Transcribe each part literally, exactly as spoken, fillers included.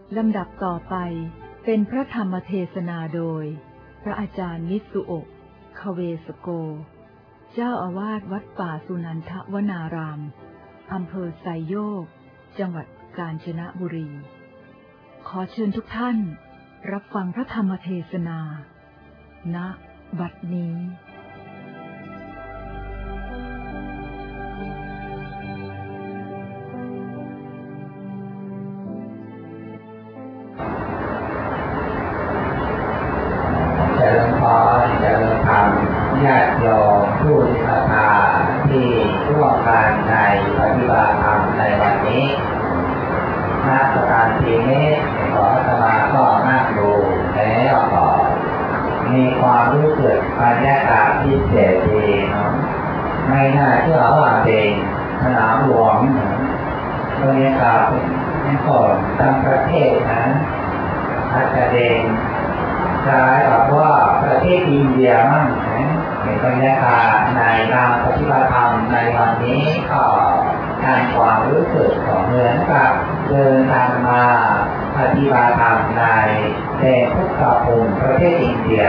ลำดับต่อไปเป็นพระธรรมเทศนาโดยพระอาจารย์มิสุโอะ คเวสโกเจ้าอาวาสวัดป่าสุนันทวนารามอำเภอไซโยกจังหวัดกาญจนบุรีขอเชิญทุกท่านรับฟังพระธรรมเทศนาณบัดนี้ญาติโยมผู้ศรัทธาที่ร่วมกันในปฏิบัติธรรมในวันนี้ณสถานที่นี้ขออาตมาก็นั่งดูแล้วก็มีความรู้สึกบรรยากาศพิเศษดีเนาะไม่น่าเชื่อว่าเป็นสนามหลวงบรรยากาศเป็นคนทั้งประเทศนะอาจจะเด่นคล้ายกับว่าประเทศอินเดียมั่งในบรรยากาศในการปฏิบัติธรรมในวันนี้ก็การความรู้สึกของเหมือนกับเดินทางมาปฏิบัติธรรมในแดนพุทธภูมิประเทศอินเดีย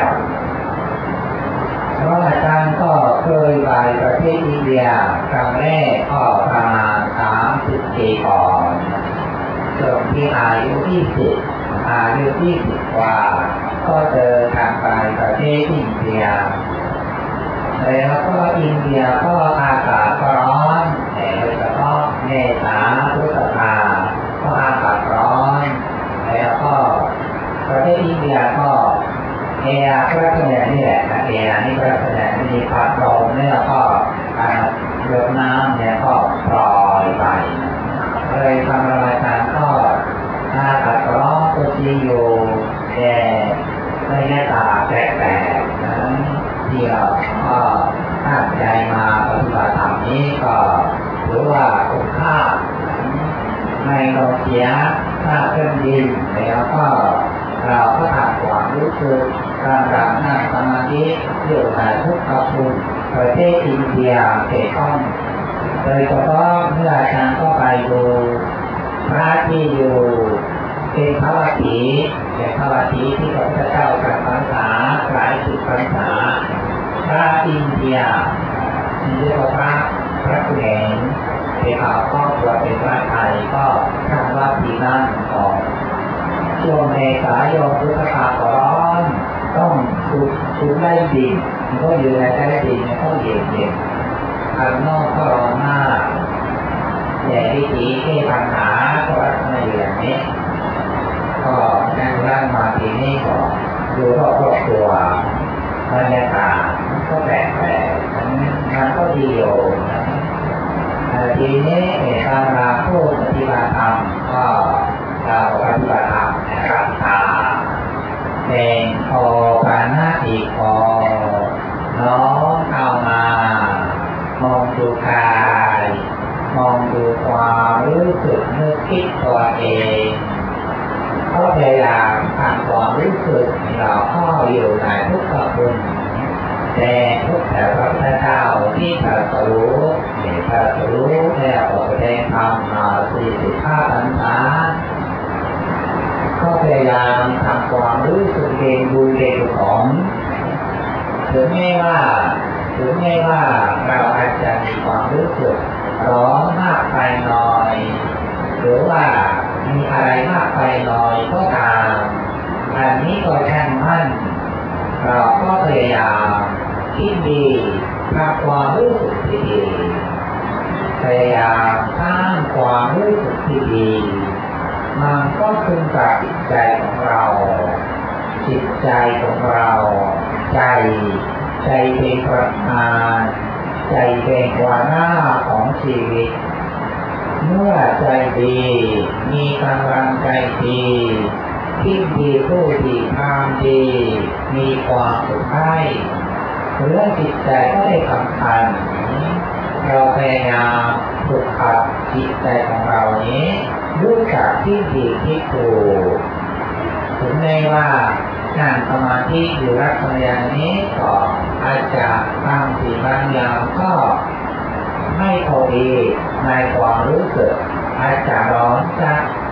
เพราะอาจารย์ก็เคยไปประเทศอินเดียครั้งแรกก็ประมาณสามสิบปีก่อนจนที่อายุยี่สิบอายุยี่สิบกว่าก็เดินทางไปประเทศอินเดียแล้วก็อินเดียก็อากาศร้อนแต่โดยเฉพาะเมษาพฤษภาก็อากาศร้อนแล้วก็ประเทศอินเดียก็เออาพระเสด็จนี่แหละนะเออานี่พระเสด็จมีพัดลมเนี่ยก็เรือน้ำเนี่ยก็ปล่อยไปเลยทำรายการก็อากาศร้อนก็ที่อยู่แต่บรรยากาศแปลกๆนั้นที่เราก็ตั้งใจมาปฏิบัติธรรมนี้ก็ถือว่าคุ้มค่าไม่ต้องเสียค่าเครื่องบินแล้วก็เราก็ทำความรู้สึกการนั่งสมาธิอยู่ในทุกข์ภูมิประเทศอินเดียเกี่ยวข้องโดยเฉพาะเมื่ออาจารย์ก็ไปดูพระที่อยู่เป็นพระวัตถีเป็นพระวัตถีที่พระพุทธเจ้าตรัสพรรษาหลายสิบพรรษาพระอินเดียที่เรียกว่าพระพระกุเห็นเป็นข่าวครอบครัวเป็นพระไทยก็ทำวัดที่นั่นก่อนช่วงเมษายนพฤษภาคมร้อนต้องถูกถูกไล่ดินมันก็อยู่ในใต้ดินมันก็เย็นเย็นข้างนอกก็ร้อนมากแต่วิธีแก้ปัญหาก็ในอย่างนี้ก็นั่งร่างมาทีนี้ก็ดูรอบครอบครัวบรรยากาศก็แปลกๆมันก็ดีอยู่ทีนี้ตามราผู้ปฏิบัติธรรมก็เราปฏิบัติธรรมนะครับตาเป็นโอปานาติโกน้อมเข้ามามองดูกายมองดูความรู้สึกนึกคิดตัวเองก็พยายามทำความรู้สึกเราเข้าอยู่ในทุกขภูมิแต่ทุกแต่พระพุทธเจ้าที่ตรัสรู้ที่ตรัสรู้แล้วแสดงธรรมมาสี่สิบห้าพรรษาก็พยายามทำความรู้สึกเองดูเองของถึงแม้ว่าถึงแม้ว่าเราอาจจะมีความรู้สึกร้อนมากไปหน่อยหรือว่ามีอะไรมากไปหน่อยก็ตามอันนี้ก็ช่างมั่นเราก็พยายามคิดดีทำความรู้สึกที่ดีพยายามสร้างความรู้สึกที่ดีมันก็ขึ้นกับจิตใจของเราจิตใจของเราใจใจเป็นประธานใจเป็นหัวหน้าของชีวิตเมื่อใจดีมีกำลังใจดีคิดดีพูดดีทำดีมีความสุขให้เรื่องจิตใจก็ได้สำคัญเราพยายามฝึกหัดจิตใจของเรานี้ด้วยจากที่ดีที่ถูกถึงแม้ว่านั่งสมาธิอยู่ลักษณะอย่างนี้ก็อาจจะบางทีบางอย่างก็ไม่พอดีในความรู้สึกอาจจะร้อนจัด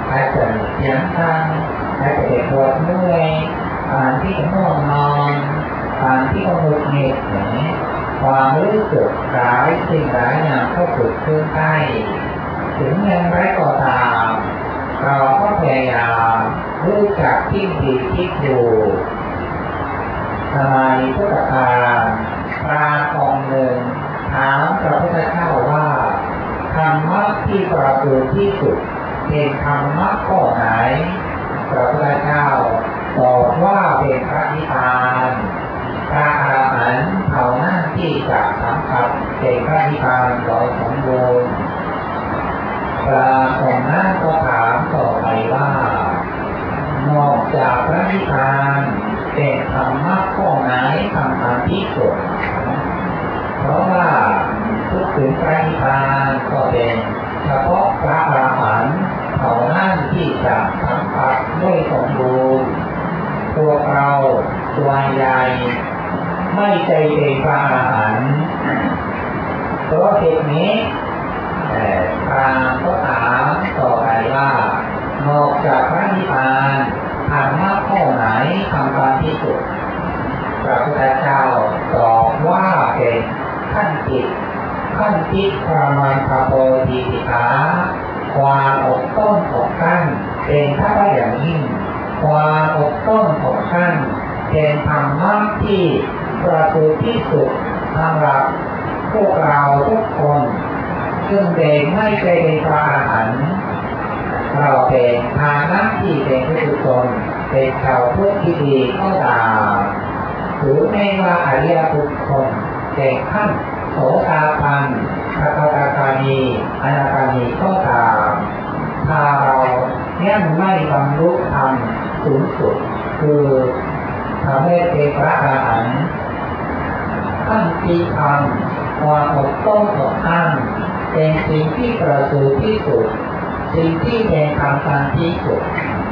อาจจะมีเสียงดังอาจจะเด็กปวดเมื่อยอ่านที่ง่วงนอนอ่านที่หงุดหงิดเนี่ยความรู้สึกร้ายสิ่งร้ายอย่างก็เกิดขึ้นได้ถึงอย่างไรก็ตามเราก็พยายามรู้จักที่ดีที่ถูกสมัยพุทธกาลพระองค์หนึ่งถามพระพุทธเจ้าว่าธรรมะที่ประเสริฐที่สุดเป็นธรรมะข้อไหนพระพุทธเจ้าตอบว่าเป็นพระนิพพานพระอรหันต์เท่านั้นที่จะสัมผัสเป็นพระนิพพานโดยสมบูรณ์พระองค์นั้นก็ถามต่อไปว่านอกจากพระนิพพานเป็นธรรมะข้อไหนสำคัญที่สุดเพราะว่าพูดถึงพระนิพพานก็เป็นเฉพาะพระอรหันต์เท่านั้นที่จะสัมผัสด้วยสมบูรณ์พวกเราตัวใหญ่ไม่ใจเป็นพระอรหันต์เพราะเหตุนี้พระก็ถามต่อไปว่านอกจากพระนิพพานธรรมะข้อไหนสำคัญที่สุดพระพุทธเจ้าตอบว่าเป็นขั้นจิตขั้นจิตประมาณพระโพธิปิฎาความอดต้นอดกั้นเป็นท่าอย่างยิ่งความอดต้นอดกั้นเป็นธรรมะที่ประเสริฐที่สุดสำหรับพวกเราทุกคนซึ่งเด็กไม่เคยเป็นพระอรหันต์เราเป็นฐานะที่เป็นผู้ทุชนเป็นชาวพุทธที่ดีก็ตามหรือไม่ว่าอริยบุคคลเป็นขั้นโสดาบันสกทาคามีอนาคามีก็ตามถ้าเรายังไม่บรรลุธรรมสูงสุดคือทำให้เป็นพระอรหันต์ขั้นที่ทำความอดทนอดกลั้นเป็นสิ่งที่ประเสริฐที่สุดสิ่งที่เป็นธรรมการที่สุด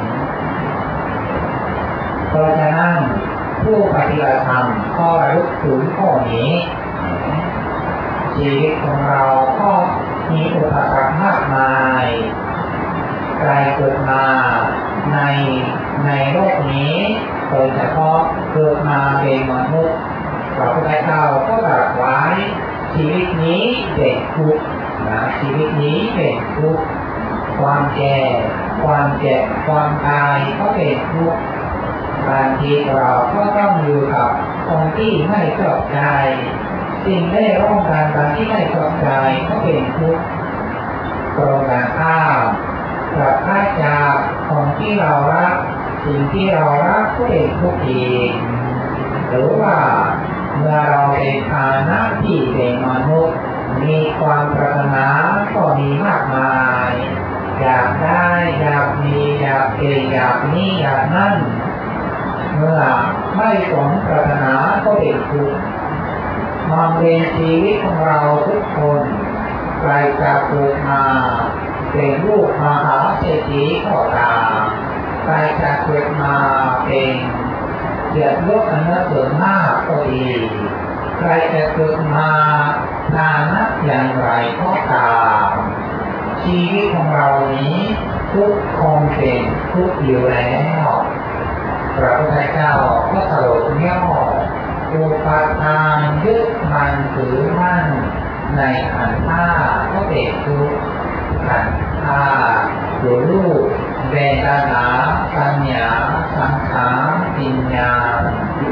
เพราะฉะนั้นผู้ปฏิบัติธรรมข้อรู้ถึงข้อนี้ชีวิตของเราก็มีอุปสรรคมากมายใครเกิดมาในในโลกนี้โดยเฉพาะเกิดมาเป็นมนุษย์พระพุทธเจ้าก็ตรัสไว้ชีวิตนี้เป็นทุกข์นะชีวิตนี้เป็นทุกข์ความแก่ความเจ็บความตายก็เป็นทุกข์บางทีเราก็ต้องอยู่กับคนที่ไม่ชอบใจสิ่งได้ร่วมกันบางที่ไม่ชอบใจก็เป็นทุกข์ตรงกันข้ามปราศจากของที่เรารักสิ่งที่เรารักก็เป็นทุกข์อีกหรือว่าเมื่อเราเป็นฐานะที่เป็นมนุษย์มีความปรารถนาก็มีมากมายอยากได้อยากมีอยากเป็นอยากนี้อยากนั่นเมื่อไม่สมปรารถนาก็เป็นทุกข์มองเรียนชีวิตของเราทุกคนใครจะเกิดมาเป็นลูกมหาเศรษฐีก็ตามใครจะเกิดมาเป็นเกียรติยศอันเสริญมากก็ดีใครจะเกิดมาฐานะอย่างไรก็ตามชีวิตของเรานี้ทุกคนเป็นทุกอยู่แล้วพระพุทธเจ้าก็สรุปย่ออุปทานยึดมันถือมั่นในขันธ์ห้าก็เป็นทุกข์ขันธ์ห้าคือรูปเวทนาสัญญาสังขารวิญญาณ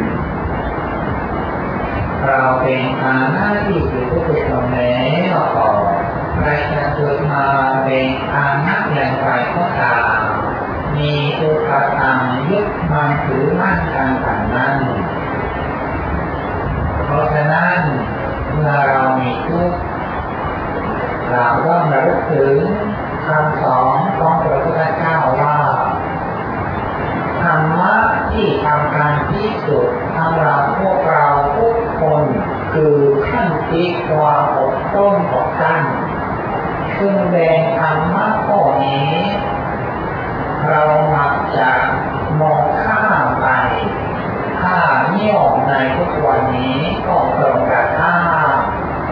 เราเป็นฐานะที่คือผู้ทุกคนแล้วก็ใครจะเกิดมาเป็นฐานะอย่างไรก็ตามมีอุปทานยึดมันถือมั่นกันต่างนั้นเพราะฉะนั้นเมื่อเรามีทุกข์เราต้องระลึกถึงคำสอนของพระพุทธเจ้าว่าธรรมะที่ทำการที่สุดสำหรับพวกเราทุกคนคือขั้นที่ความอดทนอดกลั้นซึ่งเป็นธรรมะข้อนี้เรามักจะมองข้ามไปถ้านิยมในทุกวันนี้ก็ตรงกันข้าม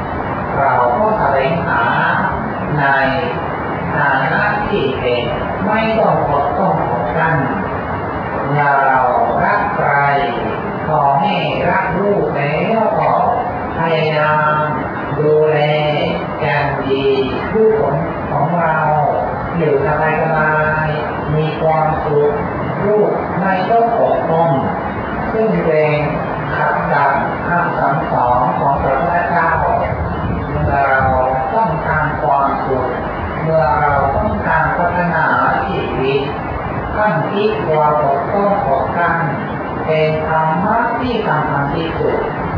เราก็แสวงหาในฐานะที่เป็นมไม่ต้องอดต้องอดกั้นเมื่อเรารักใครขอให้รักลูกแล้วก็พยายามดูแลอย่างดีลูกของของเราอยู่สบายสบายมีความสุขลูกไม่ต้องอดทนซึ่งเป็นขัดกับคำสั่งสอนของพระพุทธเจ้าเมื่อเราต้องการความสุขเมื่อเราต้องการพัฒนาชีวิตขั้นที่ความอดทนอดกั้นเป็นธรรมะที่สำคัญที่สุด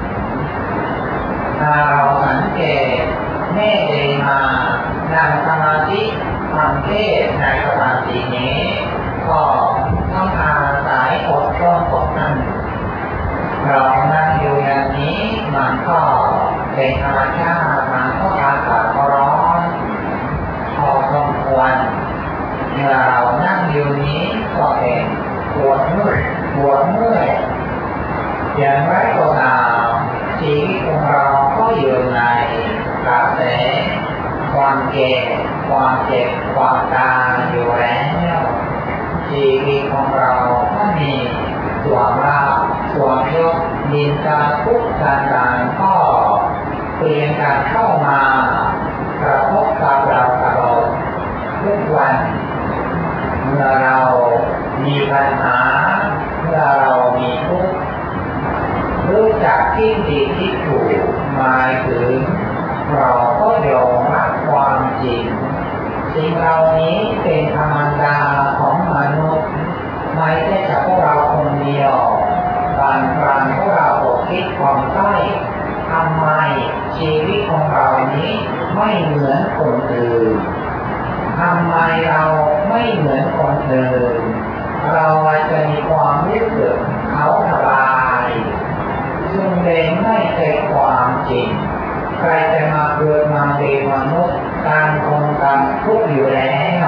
ถ้าเราสังเกตแม่เดินมานั่งสมาธิทำเทศในสมาธินี้ก็ต้องอาศัยอดทนอดกั้นเรานั่งอยู่อย่างนี้มันก็เป็นธรรมชาติมันก็อากาศร้อนพอสมควรเมื่อเรานั่งอยู่นี้ก็เป็นปวดเมื่อยปวดเมื่อยอย่างไรก็ตามชีวิตของเราก็อยู่ในกระแสความแก่ความเจ็บความตายอยู่แล้วชีวิตของเราก็มีส่วนราบส่วนยกดินตาทุกต่างๆก็เปลี่ยนการเข้ามากระทบกับเราตลอดทุกวันเมื่อเรามีปัญหาเมื่อเรามีทุกข์รู้จักที่ดีที่ถูกหมายถึงเราก็ยอมรับความจริงสิ่งเหล่านี้เป็นธรรมดาของมนุษย์ไม่ใช่เฉพาะเราคนเดียวบางครั้งพวกเราก็คิดความใต้ทำไมชีวิตของเรานี้ไม่เหมือนคนอื่นทำไมเราไม่เหมือนคนอื่นเราจะมีความรู้สึกเขาสบายซึ่งเป็นไม่ใช่ความจริงใครจะมาเกิดมาเป็นมนุษย์การคนการทุกข์อยู่แล้ว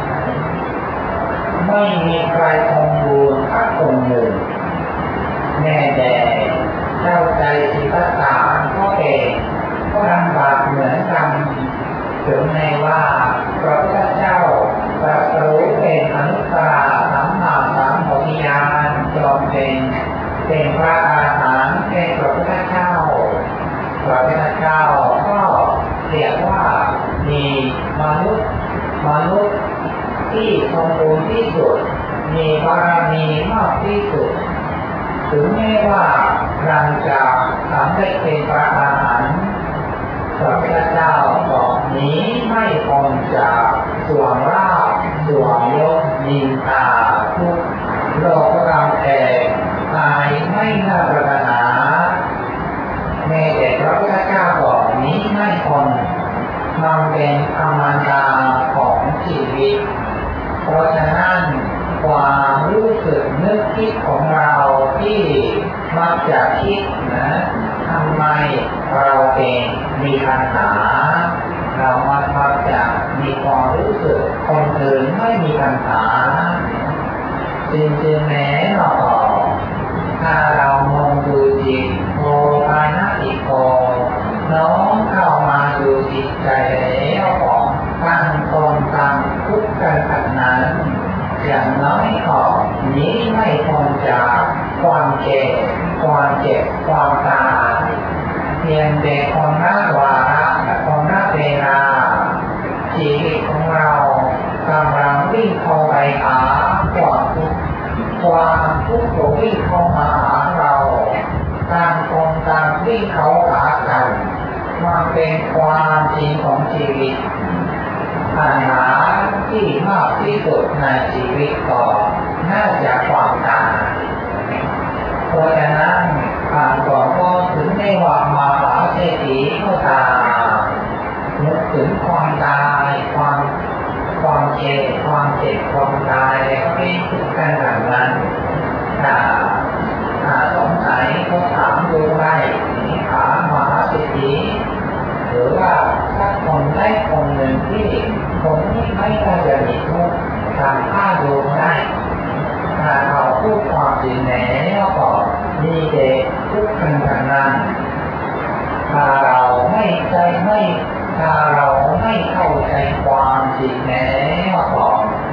ไม่มีใครสมบูรณ์สักคนหนึ่งแม้แต่เจ้าใจศิลปะก็เป็นก็ลำบากเหมือนกันถึงแม้ว่าพระพุทธเจ้าตรัสรู้เป็นอนุตตรสัมมาสัมโพธิญาณจอมเป็นเป็นพระอรหันต์เป็นพระพุทธเจ้าพระพุทธเจ้าก็เรียกว่ามีมนุษย์มนุษย์ที่สมบูรณ์ที่สุดมีบารมีมากที่สุดถึงแม้ว่าหลังจากสำเร็จเป็นพระอรหันต์พระพุทธเจ้าบอกนี้ไม่พ้นจากส่วนราบส่วนยกนินทาทุกโลกเราแต่ตายไม่น่าปรารถนาแม้แต่พระพุทธเจ้าบอกนี้ไม่พ้นมันเป็นธรรมดาของชีวิตเพราะฉะนั้นความรู้สึกนึกคิดของเราที่มักจะคิดนะทำไมเราเองมีปัญหาเรามักมักจะมีความรู้สึกคนอื่นไม่มีปัญหาจริงๆแม้หนอถ้าเรามองดูจิตโอปานะอิโกน้อมเข้ามาดูจิตใจแล้วก็ตั้งตนตั้งทุกข์กันขนาดนั้นอย่างน้อยก็นี้ไม่พ้นจากความเจ็บความเจ็บความตายเพียงแต่คนละวาระและคนละเวลาชีวิตของเรากำลังวิ่งเข้าไปหาความทุกข์ความทุกข์ก็วิ่งเข้ามาหาเราต่างคนต่างวิ่งเข้าหากันมันเป็นความจริงของชีวิตปัญหาที่มากที่สุดในชีวิตก็น่าจะความตายเพราะฉะนั้นผ่านก่อนก็ถึงได้ว่ามาหาเศรษฐีก็ตามนึกถึงความตายความความเจ็บความเจ็บความตายแล้วก็ไม่ถึงกันแบบนั้นถ้าถ้าสงสัยก็ถามดูได้ถามมหาเศรษฐีหรือว่าถ้าคนได้คนหนึ่งที่คนที่ไม่ได้จะมีทุกข์ทำท่าดูได้ถ้าเราพูดความจริงแล้วก็มีเด็กทุกข์กันทั้งนั้นถ้าเราไม่ใจไม่ถ้าเราไม่เข้าใจความจริงแล้วก็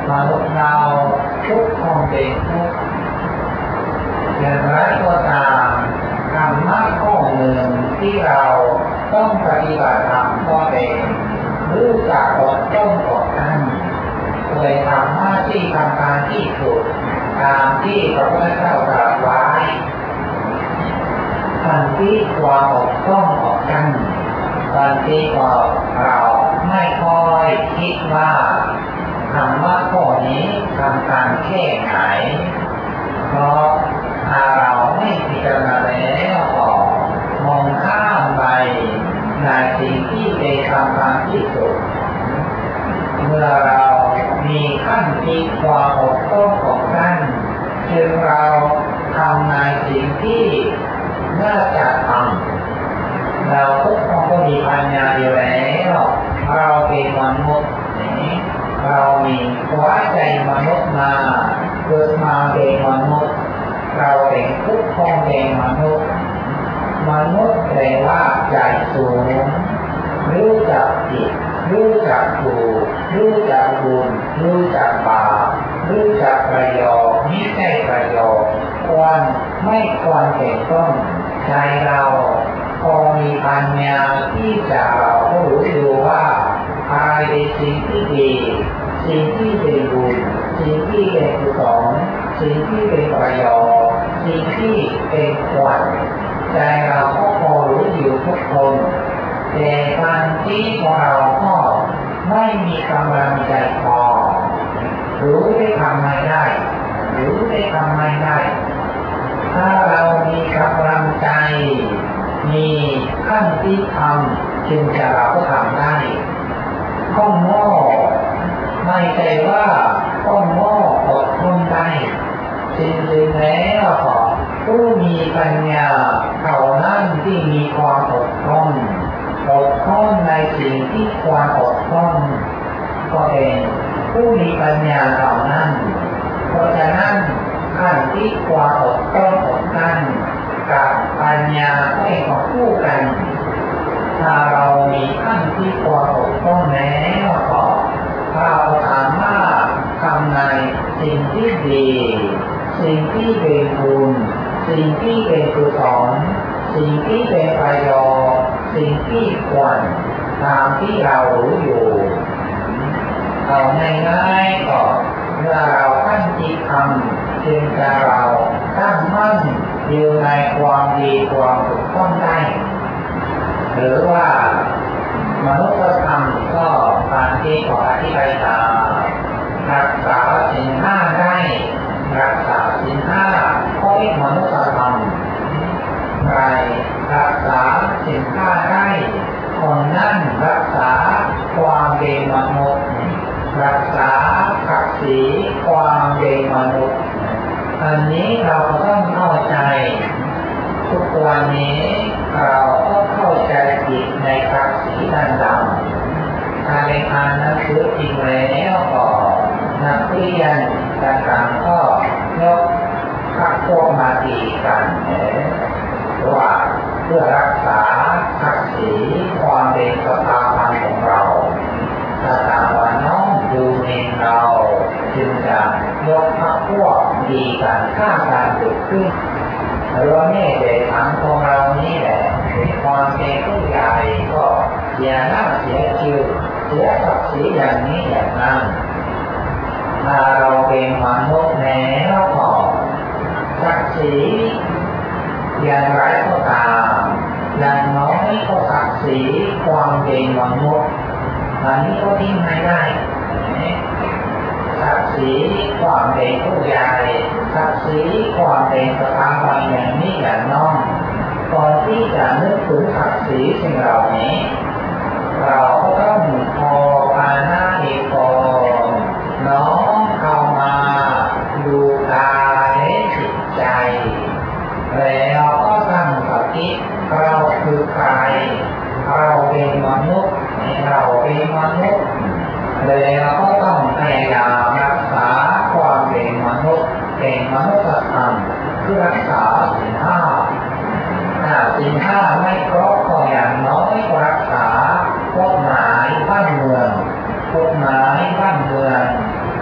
มนุษย์เราทุกคนเป็นทุกข์อย่างไรก็ตามธรรมะข้อหนึ่งที่เราต้องปฏิบัติธรรมก็เป็นรู้จักอดทนอดกลั้นโดยทำหน้าที่ทำการที่สุดตามที่พระพุทธเจ้าตรัสไว้ทันทีความอดทนอดกลั้นทันทีก็เราไม่ค่อยคิดว่าธรรมะข้อนี้ทำการแก้ไขเพราะถ้าเราไม่พิจารณาแล้วก็มองข้ามไปในสิ่งที่เป็นสำคัญที่สุดเมื่อเรามีขั้นที่ความอดทนของท่านจึงเราทำในสิ่งที่น่าจะทำเราทุกคนก็มีปัญญาอยู่แล้วเราเป็นมนุษย์เรามีหัวใจมนุษย์มาเกิดมาเป็นมนุษย์เราเป็นทุกคนเป็นมนุษย์มนุษย์แปลว่าใจสูงรู้จักผิดรู้จักถูกรู้จักบุญรู้จักบาปรู้จักประโยชน์มิใช่ประโยชน์ควรไม่ควรเป็นต้นใจเราพอมีปัญญาที่จะเรารู้อยู่ว่าอะไรเป็นสิ่งที่ดีสิ่งที่เป็นบุญสิ่งที่เป็นกุศลสิ่งที่เป็นประโยชน์สิ่งที่เป็นควรใจเราก็พอรู้อยู่ทุกคนแต่บางที่ของเราก็ไม่มีกำลังใจพอรู้ได้ทำไม่ได้รู้ได้ทำไม่ได้ถ้าเรามีกำลังใจมีขั้นที่ทำจึงจะเราก็ทำได้ข้อโง่ไม่ใช่ว่าข้อโง่อดทนได้จริงๆแล้วผู้มีปัญญาเท่านั้นที่มีความอดทนอดทนในสิ่งที่ควรอดทนก็เป็นผู้มีปัญญาเท่านั้นเพราะฉะนั้นขั้นที่ควรอดทนอดกลั้นกับปัญญาให้มาคู่กันถ้าเรามีขั้นที่ควรอดทนแล้วก็เราสามารถทำในสิ่งที่ดีสิ่งที่เป็นบุญสิ่งที่เป็นกุศลสิ่งที่เป็นประโยชน์สิ่งที่ควรตามที่เรารู้อยู่เอาง่ายๆก็เมื่อเราตั้งจิตทำจึงจะเราตั้งมั่นอยู่ในความดีความถูกต้องได้หรือว่ามนุษยธรรมก็ตามที่ขออธิบายตามรักษาศีลห้าได้รักษาศีลห้าก็เป็นมนุษยธรรมใครรักษาศีลห้าได้คนนั้นรักษาความเป็นมนุษย์รักษาศักดิ์ศรีความเป็นมนุษย์อันนี้เราต้องเข้าใจทุกวันนี้เราก็เข้าใจผิดในศักดิ์ศรีต่างๆถ้าในอ่านหนังสือจริงแล้วก็นักเรียนต่างๆก็ยกพักพวกมาตีกันว่าเพื่อรักษาศักดิ์ศรีความเป็นสถาบันของเราสถาบันน้องดูเองเราจึงจะยกพักพวกดีกันฆ่าการเกิดขึ้นเราเนี่ยเด็กทั้งของเรานี่แหละความเป็นผู้ใหญ่ก็เสียหน้าเสียชื่อเสียศักดิ์ศรีอย่างนี้อย่างนั้นถ้าเราเป็นมนุษย์แล้วก็ศักดิ์ศรีอย่างไรก็ตามอย่างน้อยก็ศักดิ์ศรีความเป็นมนุษย์อันนี้ก็ทิ้งไม่ได้ศักดิ์ศรีความเป็นผู้ใหญ่ศักดิ์ศรีความเป็นสถาบันอย่างนี้อย่างน้องก่อนที่จะนึกถึงศักดิ์ศรีสิ่งเหล่านี้เราก็ต้องพอปานาเอกรน้อมเข้ามาดูกายและจิตใจแล้วก็ตั้งสติเราคือใครเราเป็นมนุษย์เราเป็นมนุษย์แล้วก็ต้องพยายามรักษาความเป็นมนุษย์เป็นมนุษยธรรมคือรักษาศีลห้าถ้าศีลห้าไม่ครบก็อย่างน้อยก็รักษากฎหมายบ้านเมืองกฎหมายบ้านเมือง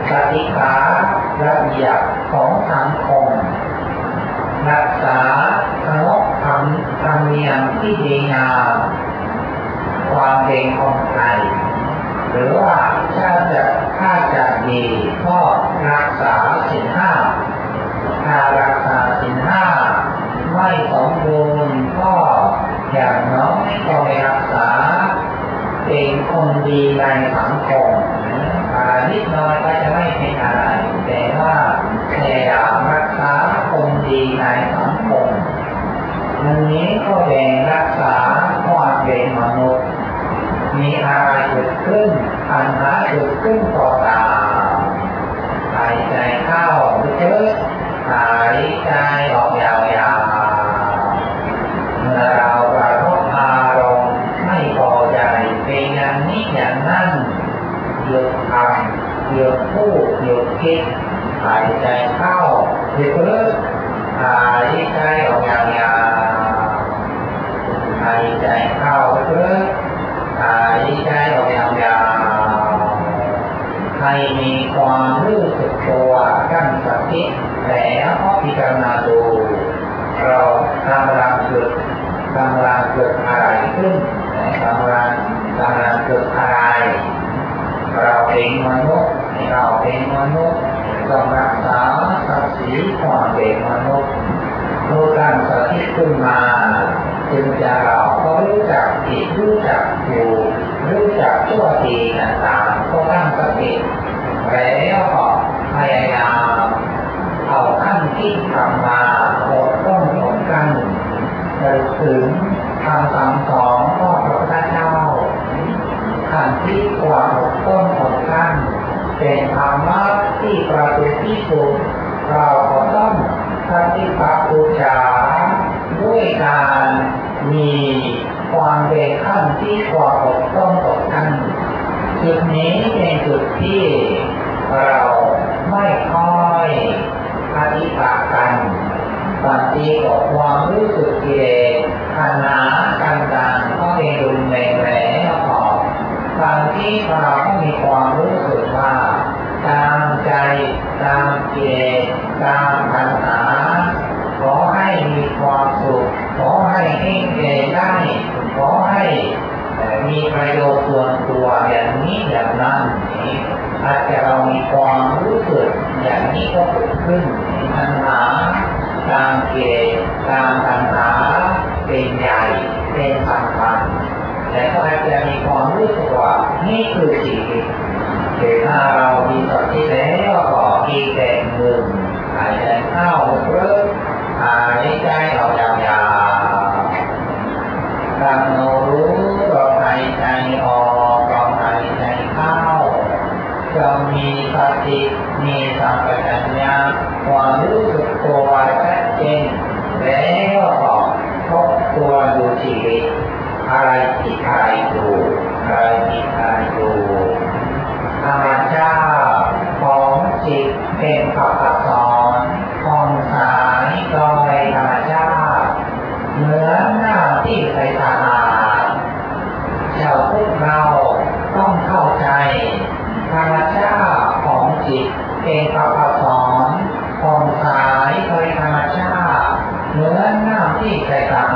กติการะเบียบของสังคมรักษาขนบธรรมธรรมเนียมที่ดีงามความเป็นคนไทยหรือว่าชาติจะถ้าจะดีก็รักษาศีลห้าถ้ารักษาศีลห้าไม่สมบูรณ์ก็อย่างน้อยก็ไม่รักษาเป็นคนดีในสังคมนิดน้อยก็จะไม่เป็นอะไรแต่ว่าพยายามรักษาคนดีในสังคมอันนี้ก็เป็นรักษาความเป็นมนุษย์มีอะไรเกิดขึ้นปัญหาเกิดขึ้นต่อตามหายใจเข้าลึกๆหายใจออกยาวๆเมื่อเรากระทบอารมณ์ไม่พอใจเป็นอย่างนี้อย่างนั้นหยุดทำหยุดพูดหยุดคิดหายใจเข้าลึกๆหายใจออกยาวๆหายใจเข้าลึกๆหายใจออกยาวๆให้มีความรู้สึกตัวตั้งสติแล้วพิจารณาดูเรากำลังเกิดกำลังเกิดอะไรขึ้นกำลังกำลังเกิดอะไรเราเป็นมนุษย์เราเป็นมนุษย์ต้องรักษาศักดิ์ศรีความเป็นมนุษย์รู้ตั้งสติขึ้นมาจึงจะเราก็รู้จักผิดรู้จักถูกรู้จักชั่วดีต่างๆก็ตั้งสติแล้วก็พยายามเอาขั้นที่ทำมาอดต้องอดกันระลึกถึงคำสั่งสอนของพระพุทธเจ้าขั้นที่ความอดต้องอดกันเป็นธรรมะที่ประเสริฐที่สุดเราก็ต้องปฏิบัติบูชาด้วยการมีความเป็นขั้นที่ความอดต้องอดกันจุดนี้เป็นจุดที่เราไม่ค่อยปฏิบัติกันบางทีก็ความรู้สึกกิเลสขนาดต่างๆก็เป็นรุนแรงแล้วพอบางทีเราก็มีความรู้สึกว่าตามใจตามกิเลสตามปัญหาขอให้มีความสุขขอให้เฮ่งเจได้ขอให้มีประโยชน์ส่วนตัวอย่างนี้อย่างนั้นอาจจะเรามีความรู้สึกอย่างนี้ก็เกิดขึ้นปัญหาตามเกณฑ์ตามปัญหาเป็นใหญ่เป็นสำคัญแต่ก็อาจจะมีความรู้สึกว่านี่คือชีวิตแต่ถ้าเรามีสติแล้วก็อีกแต่หนึ่งหายใจเข้าลึกหายใจออกยาวๆกำหนดรู้ลมหายใจออกลมหายใจเข้าจะมีสติมีสัมปชัญญะความรู้สึกตัวชัดเจนแล้วก็ทบทวนดูชีวิตอะไรผิดอะไรถูกอะไรผิดอะไรถูกธรรมชาติของจิตเป็นปัจจัยสอนของสายโดยธรรมชาติเหมือนหน้าที่ใส่ตาเจ้าพวกเราต้องเข้าใจธรรมชาติของจิตเป็นปัจจัยสอนของสายโดยธรรมชาติเหมือนหน้าที่ใส่ตา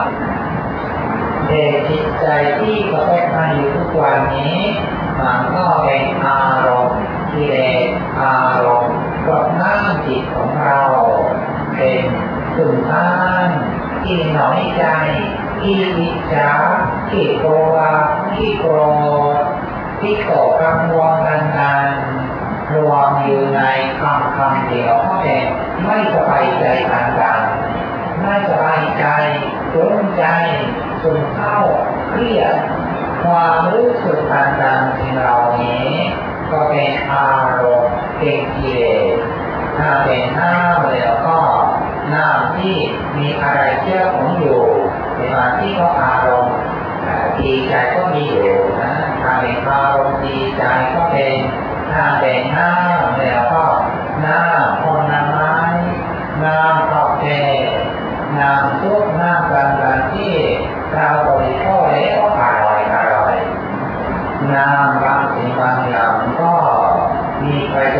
แต่จิตใจที่ประกอบมาอยู่ทุกวันนี้มันก็เป็นอารมณ์ที่เป็นอารมณ์กับน้ำจิตของเราเป็นสุนทานที่น้อยใจที่วิจารที่โกรธที่โกรธที่โกรธกังวลกันๆรวมอยู่ในคำคำเดียวก็เป็นไม่สบายใจต่างๆไม่สบายใจจนใจซึมเศร้าเครียดความรู้สึกต่างๆที่เรานี้ก็เป็นอารมณ์เป็นกิเลสถ้าเป็นน้ำแล้วก็น้ำที่มีอะไรเชื่อของอยู่ในบางที่ก็อารมณ์ดีใจก็มีอยู่นะถ้าเป็นอารมณ์ดีใจก็เป็นถ้าเป็นน้ำแล้วก็น้ำผลไม้น้ำกาแฟน้ำซุปน้ำต่างๆที่เราบริโภคแล้วก็อร่อยอร่อยน้ำบางสิ่งบางอย่างก็มีประโย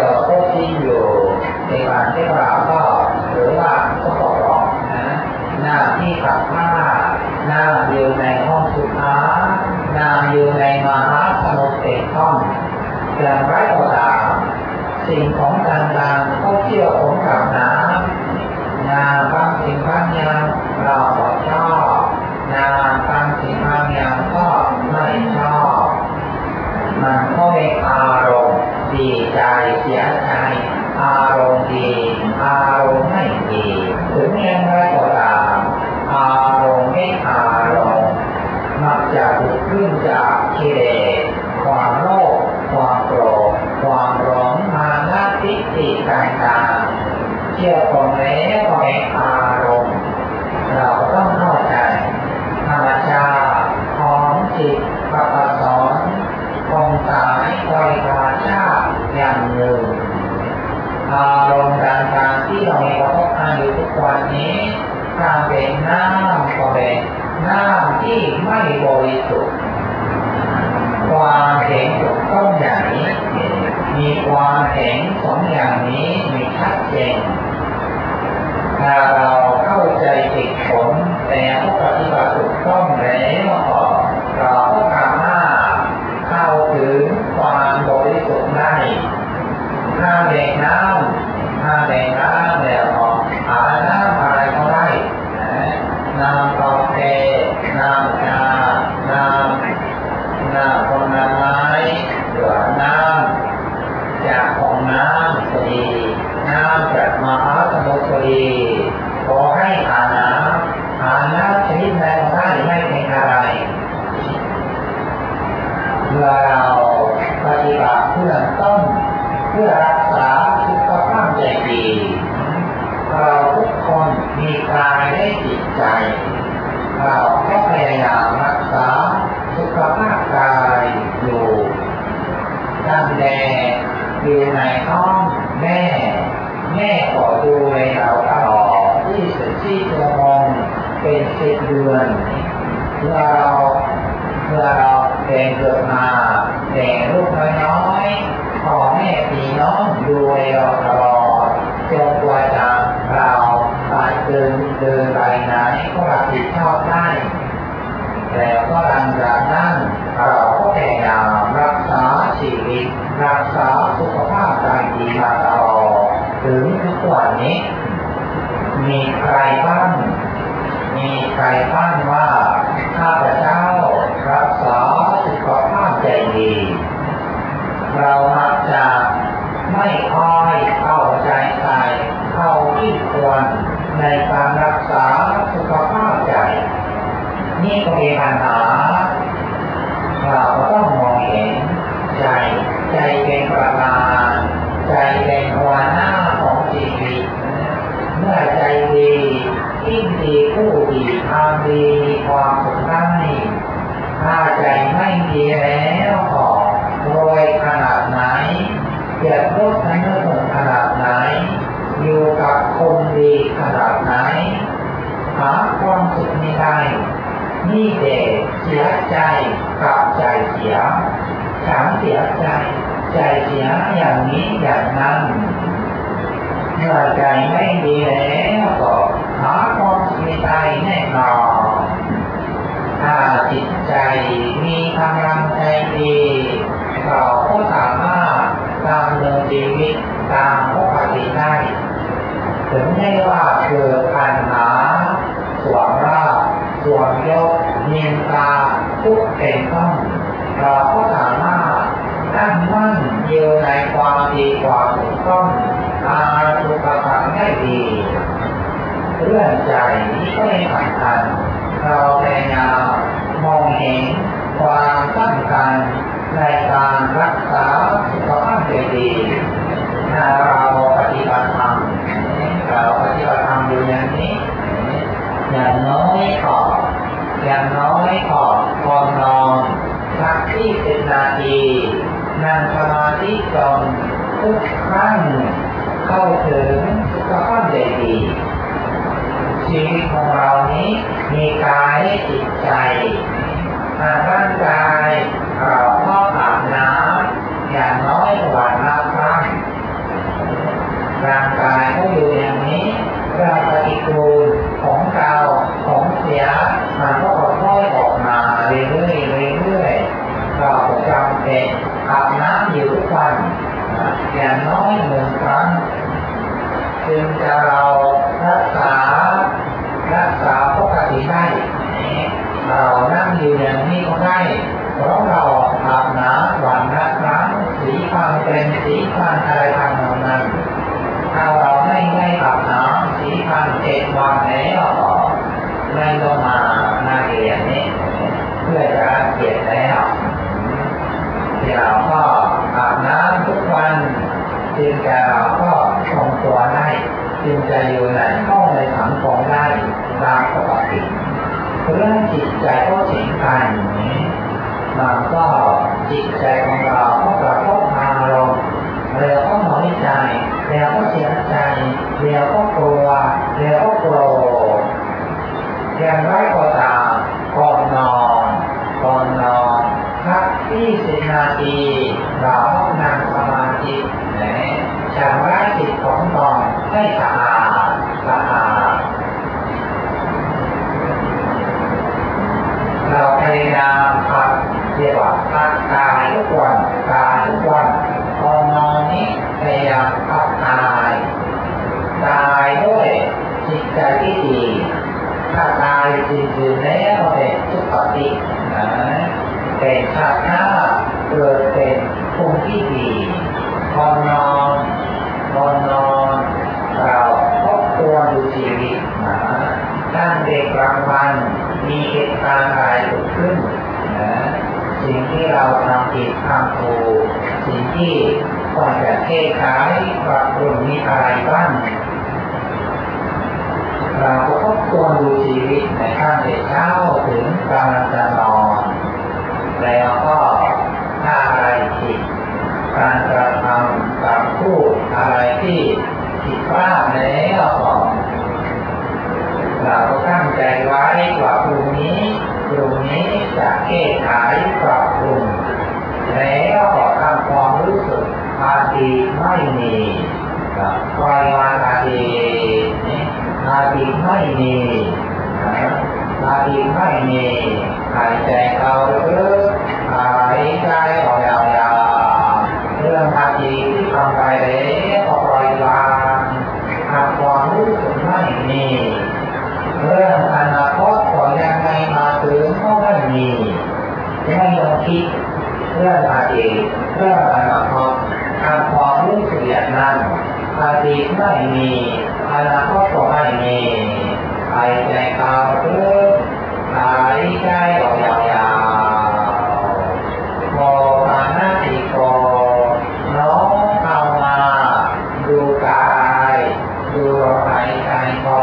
ที่เราก็หรือว่าสกปรกนะหน้าที่ขับผ้าหน้าอยู่ในห้องสุขาหน้าอยู่ในมหาสมุทรเป็นต้นอย่างไรก็ตามสิ่งของต่างๆก็เกี่ยวข้องกับน้ำน้ำบางสิ่งบางอย่างเราก็ชอบน้ำบางสิ่งบางอย่างก็ไม่ชอบมันก็เป็นอารมณ์ดีใจเสียใจอารมณ์ดีอารมณ์ไม่ดีถึงอย่างไรก็ตามอารมณ์ไม่อารมณ์มักจะเกิดขึ้นจากกิเลสความโลภความโกรธความหลงมานะทิฏฐิต่างๆเชื่อของแล้วก็เป็นอารมณ์เราต้องเข้าใจธรรมชาติของจิตประสอนคงสายคอยธรรมชาติอย่างหนึ่งอารมณ์ต่างๆที่เรามีกระทบกันอยู่ทุกวันนี้ถ้าเป็นน้ำก็เป็นน้ำที่ไม่บริสุทธิ์ความเห็นถูกต้องอย่างนี้มีความเห็นสองอย่างนี้มีชัดเจนถ้าเราเข้าใจผิดผลแต่ก็ปฏิบัติถูกต้องแล้วเราก็สามารถเข้าถึงความบริสุทธิ์ได้ถ้าแบ่งน้ำถ้าแบ่งน้ำแล้วหาน้ำอะไรก็ได้น้ำกาแฟน้ำชาน้ำน้ำผลไม้หรือน้ำจากของน้ำก็ดีน้ำจากมหาสมุทรก็ดีขอให้หาน้ำหาน้ำชนิดใดก็ได้ไม่เป็นอะไรเมื่อเราปฏิบัติเพื่อต้นเพื่อรักษาสุขภาพใจดีเราทุกคนมีกายและจิตใจเราก็พยายามรักษาสุขภาพกายอยู่ตั้งแต่อยู่ในท้องแม่แม่ก็ดูแลเราตลอดยี่สิบสี่ชั่วโมงเป็นสิบเดือนเมื่อเราเมื่อเราเป็นเกิดมาแต่ลูกน้อยๆพ่อแม่พี่น้องดูแลเราตลอดจนกว่าจะเราไปเดินเดินไปไหนก็รับผิดชอบได้แล้วก็หลังจากนั้นเราก็พยายามรักษาชีวิตรักษาสุขภาพใจดีมาตลอดถึงทุกวันนี้มีใครบ้างมีใครบ้างว่าข้าพเจ้ารักษาสุขภาพใจดีเรามักจะไม่ค่อยเข้าใจใส่เข้าที่ควรในการรักษาสุขภาพใจนี่ก็มีปัญหาเราก็ต้องมองเห็นใจใจเป็นประธานใจเป็นหัวหน้าของชีวิตเมื่อใจดียิ่งดีผู้ดีทำดีมีความสุขได้ถ้าใจไม่ดีแล้วก็รวยขนาดไหนเกิดรถทั้งเงินขนาดไหนอยู่กับคนดีขนาดไหนหาความสุขไม่ได้นี่เด็กเสียใจกับใจเสียฉันเสียใจใจเสียอย่างนี้อย่างนั้นเมื่อใจไม่ดีแล้วก็หาความสุขไม่ได้แน่นอนถ้าจิตใจมีกำลังใจดีเราก็สามารถดำเนินชีวิตตามปกติได้ถึงได้ว่าเกิดปัญหาสวมราบสวมยศเนียนตาทุกเป็นต้นเราก็สามารถตั้งมั่นอยู่ในความดีความถูกต้องอาสุขภาพได้ดีเรื่องใจนี้ก็ไม่สำคัญเราพยายามมองเห็นความสำคัญในการรักษาสุขภาพดีถ้าเราปฏิบัติธรรมเราปฏิบัติธรรมอยู่อย่างนี้อย่างน้อยก็อย่างน้อยก็ก่อนนอนสักที่สิบนาทีนั่งสมาธิจนทุกครั้งเข้าถึงสุขภาพดีชีวิตของเรานี้มีกายและจิตใจร่างกายเราก็อาบน้ำอย่างน้อยวันละครั้ง ถร่างกายก็อยู่อย่างนี้ร่างปฏิกูลของเก่าของเสียมันก็ค่อยๆออกมาเรื่อยๆเรื่อยๆเราจำเป็นอาบน้ำอยู่ทุกวันอย่างน้อยหนึ่งครั้งจึงจะเรารักษารักษาปกติได้เรานั่งอยู่อย่างนี้ก็ได้เพราะเราอาบน้ำวันละครั้งสีฟันเป็นสีฟันอะไรทางนั้นถ้าเราไม่ได้อาบน้ำสีฟันเจ็ดวันแล้วก็ไม่ต้องมาหน้าเรียนนี้เพื่อจะเกียรติแล้วที่เราก็อาบน้ำทุกวันจึงจะเราก็ทรงตัวได้จึงจะอยู่ในห้องในสังคมได้ตามปกติเรื่องจิตใจก็เช่นกันมันก็จิตใจของเราก็กระทบอารมณ์แล้วก็น้อยใจแล้วก็เสียใจแล้วก็กลัวแล้วก็โกรธอย่างไรก็ตามก่อนนอนก่อนนอนพักที่สิบนาทีเรานั่งสมาธิชำระจิตของตนให้สะอาดสะอาดเราพยายามพักเรียกว่าพักกายทุกวันกายทุกวันตอนนอนนี้พยายามพักกายกายด้วยจิตใจที่ดีถ้ากายจริงๆแล้วเป็นสุขตินะเป็นชาติหน้าเกิดเป็นภูมิที่ดีตอนนอนตอนนอนเราทบทวนดูชีวิตนะตั้งเด็กกลางวันมีเหตุการณ์อะไรเกิดขึ้นนะสิ่งที่เราทำผิดทำถูกสิ่งที่ควรจะแก้ไขปรับปรุงมีอะไรบ้างเราก็ทบทวนดูชีวิตในข้างเช้าถึงกลางจะนอนแล้วก็ถ้าอะไรผิดการกระทำการพูดอะไรที่ผิดพลาดแล้วเราก็ตั้งใจไว้ว่าพรุ่งนี้พรุ่งนี้จะแก้ไขปรับปรุงแล้วก็ทำความรู้สึกอาดีไม่มีปล่อยวางอาดีอาดีไม่มีอาดีไม่มีหายใจเข้าลึกหายใจออกยาวๆเรื่องอาดีที่ทำไปแล้วก็ปล่อยวางทำความรู้สึกไม่มีเรื่องอนาคตก็ยังไงมาถึงก็ไม่มีไม่ต้องคิดเรื่องอดีตเรื่องอนาคตทำความรู้สึกอย่างนั้นอดีตไม่มีอนาคตก็ไม่มีหายใจเข้าลึกหายใจออกยาวๆพอมาหน้าที่โกน้องเข้ามาดูกายดูลมหายใจพอ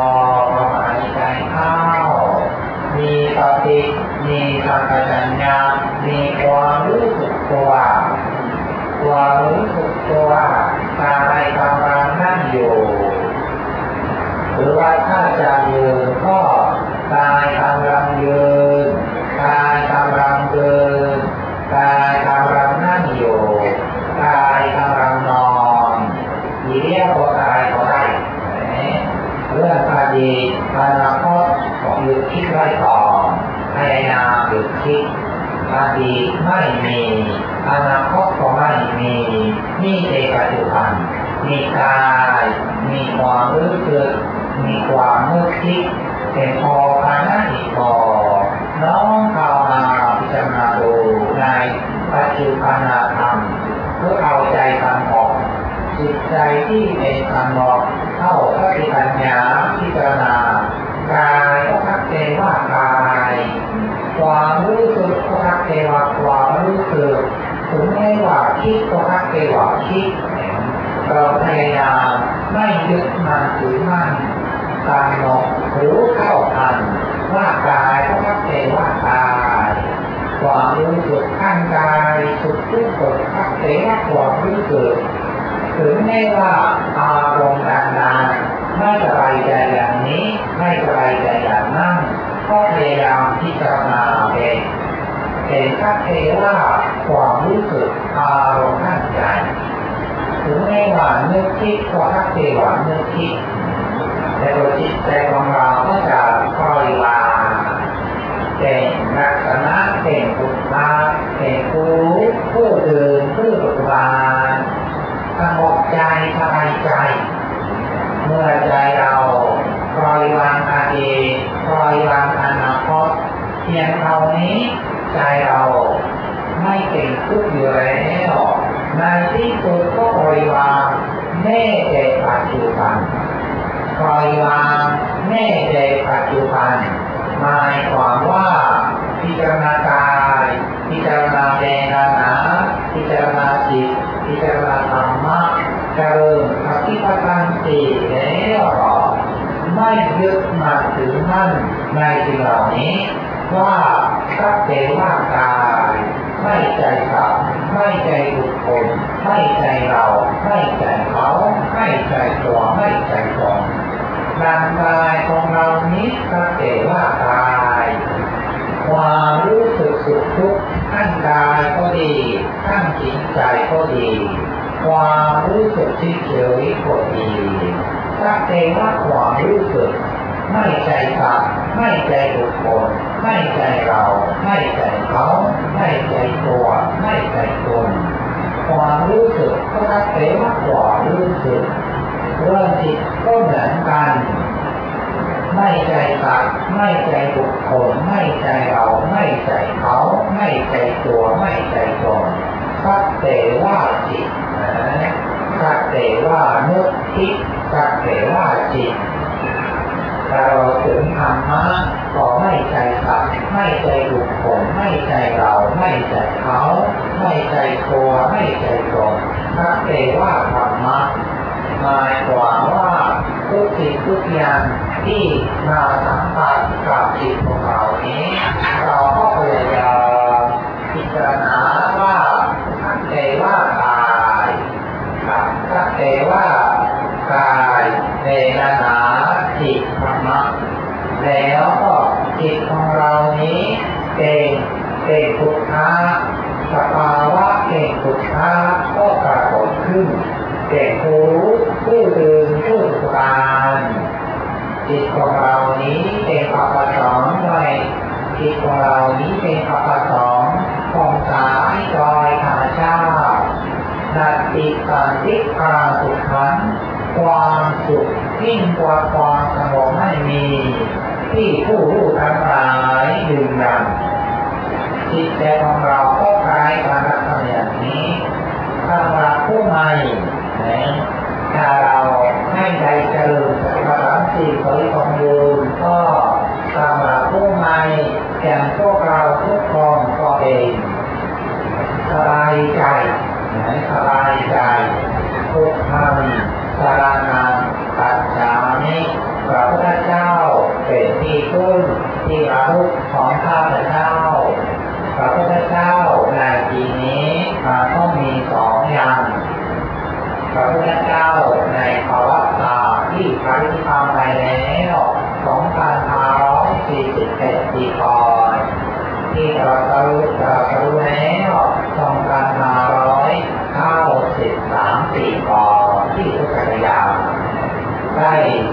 มีสติมีสัมปชัญญะมีความรู้สึกตัวความรู้สึกตัวกายกำลังนั่งอยู่หรือว่าถ้าจะยืนก็กายกำลังยืนกายกำลังเดินกายกำลังนั่งอยู่กายกำลังนอนอีเรียกว่ากายก็ได้เรื่องอดีตอนาคตหยุดคิดไว้ก่อนพยายามหยุดคิดอดีตไม่มีอนาคตก็ไม่มีมีแต่ปัจจุบันมีกายมีความรู้สึกมีความนึกคิดเป็นพอภายในพอน้องเข้ามาพิจารณาดูในปัจจุบันธรรมเพื่อเอาใจสงบจิตใจที่เป็นสงบเข้าสติปัญญาพิจารณากายก็ทักเทว่ากายความรู้สึกก็ทักเทว่าความรู้สึกถึงแม้ว่าคิดก็ทักเทว่าคิดเราพยายามไม่ยึดมั่นถือมั่นกำหนดรู้เท่าทันว่ากายก็ทักเทว่ากายความรู้สึกข้างกายสุดทุกข์ทักเทว่าความรู้สึกถึงแม้ว่าอารมณ์ต่างๆไม่สบายใจอย่างนี้ไม่สบายใจอย่างนั้นก็พยายามพิจารณาเป็นเป็นทักเทว่าความรู้สึกอารมณ์ข้างใจถึงไม่หวานนึกคิดก็ทักเทหวานนึกคิดแต่ตัวจิตใจของเราก็จะปล่อยวางเป็นลักษณะเป็นปุถะเป็นผู้ผู้เดินผู้ปฏิบัติสงบใจสบายใจเมื่อใจเราปล่อยวางอดีตปล่อยวางอนาคตเพียงเท่านี้ใจเราไม่เป็นทุกข์อยู่แล้วในที่สุดก็ปล่อยวางแม่ในปัจจุบันปล่อยวางแม่ในปัจจุบันหมายความว่าพิจารณากายพิจารณาเวทนาพิจารณาจิตพิจารณาธรรมะเจริญปฏิปทานสี่แล้วไม่ยึดมั่นถือมั่นในสิ่งเหล่านี้ว่าสักแต่ว่ากายไม่ใจสัตว์ไม่ใจบุคคลไม่ใจเราไม่ใจเขาไม่ใจตัวไม่ใจตนร่างกายของเรานี้สักแต่ว่ากายความรู้สึกสุขทุกข์ทั้งกายก็ดีทั้งจิตใจก็ดีความรู้สึกเฉยๆก็ดีสักแต่ว่าความรู้สึกไม่ใจสัตว์ไม่ใจบุคคลไม่ใจเราไม่ใจเขาไม่ใจตัวไม่ใจตนความรู้สึกก็สักแต่ว่าความรู้สึกเรื่องจิตก็เหมือนกันไม่ใจสัตว์ไม่ใจบุคคลไม่ใจเราไม่ใจเขาไม่ใจตัวไม่ใจตนสักแต่ว่าจิตสักแต่ว่านึกคิดสักแต่ว่าจิตถ้าเราถึงธรรมะก็ไม่ใจสัตว์ไม่ใจบุคคลไม่ใจเราไม่ใจเขาไม่ใจตัวไม่ใจตนสักแต่ว่าธรรมะหมายความว่าทุกสิ่งทุกอย่างที่มาสัมผัสกับจิตของเรานี้เราก็พยายามพิจารณาว่าสักแต่ว่ากายสักแต่ว่ากายเวทนาจิตธรรมะแล้วก็จิตของเรานี้เป็นเป็นพุทธะสภาวะเป็นพุทธะก็ปรากฏขึ้นเป็นผู้ผู้ตื่นผู้ตานจิตของเรานี้เป็นปัปปะสองด้วยจิตของเรานี้เป็นปัปปะสองของสายโดยธรรมชาตินัตติสันติภาสุขังความสุขยิ่งกว่าความสงบไม่มีที่ผู้รู้ทั้งหลายยืนยันจิตใจของเราก็คล้ายกันลักษณะอย่างนี้สำหรับผู้ใหม่ถ้าเราให้ใจเจริญสติปัฏฐานสี่บริกรรมอยู่ก็สำหรับผู้ใหม่อย่างพวกเราทุกคนก็เองสบายใจสบายใจทุกท่านสารนังปัจจามิพระพุทธเจ้าเป็นที่พึ่งที่ระลึกของข้าพเจ้าพระพุทธเจ้าในที่นี้มันต้องมีสองอย่างพระพุทธเจ้าในภาวะตาที่ปฏิธรรมไปแล้วสองพันห้าร้อยสี่สิบเอ็ดปีก่อนที่เราตระลึกตระลึกแล้วสองพันห้าร้อยเก้าสิบสามปีก่อนที่พุทธกยาได้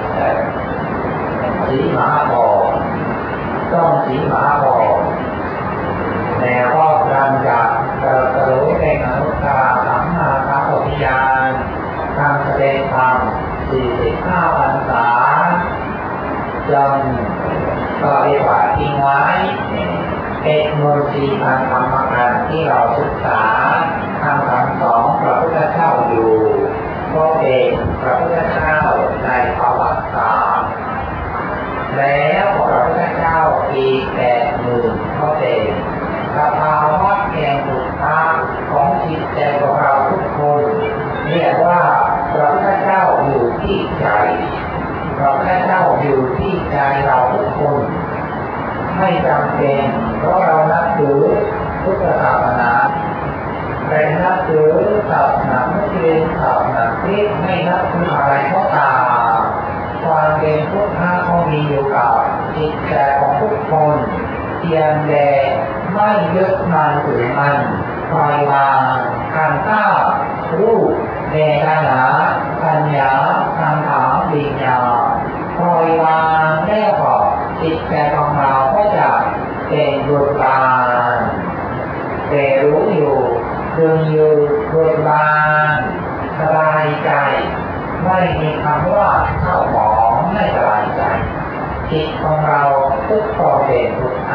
สีมหาโพธิ์ต้องสีมหาโพธิ์แต่ก็การจัดตระลึกเป็นอนุตตรสัมมาสัมพุทธญาณทางแสดงธรรมสี่สิบห้าพรรษาจนก็เรียกว่าทิ้งไว้เป็นมูลสี่พันธรรมกันที่เราศึกษาทางคำสอนพระพุทธเจ้าอยู่ก็เป็นพระพุทธเจ้าในประวัติศาสตร์แล้วพระพุทธเจ้าอีกแปดหมื่นก็เป็นสภาวะแห่งพุทธะของจิตใจของเราทุกคนเรียกว่าพระพุทธเจ้าอยู่ที่ใจพระพุทธเจ้าอยู่ที่ใจเราทุกคนไม่จำเป็นเพราะเรานับถือพุทธศาสนาแต่นับถือศาสนามุสลิมศาสนาคริสต์ไม่นับถืออะไรก็ตามความเป็นพุทธะก็มีอยู่กับจิตใจของทุกคนเพียงแต่ไม่ยึดมั่นถือมั่นปล่อยวางการต้ารู้เวทนาสัญญาสังขารวิญญาณปล่อยวางแล้วก็จิตใจของเราก็จะเป็นบุญบานแต่รู้อยู่ดึงอยู่บุญบานสบายใจไม่มีคำว่าเข้าหมองไม่สบายใจจิตของเราทุกข์เป็นทุกข์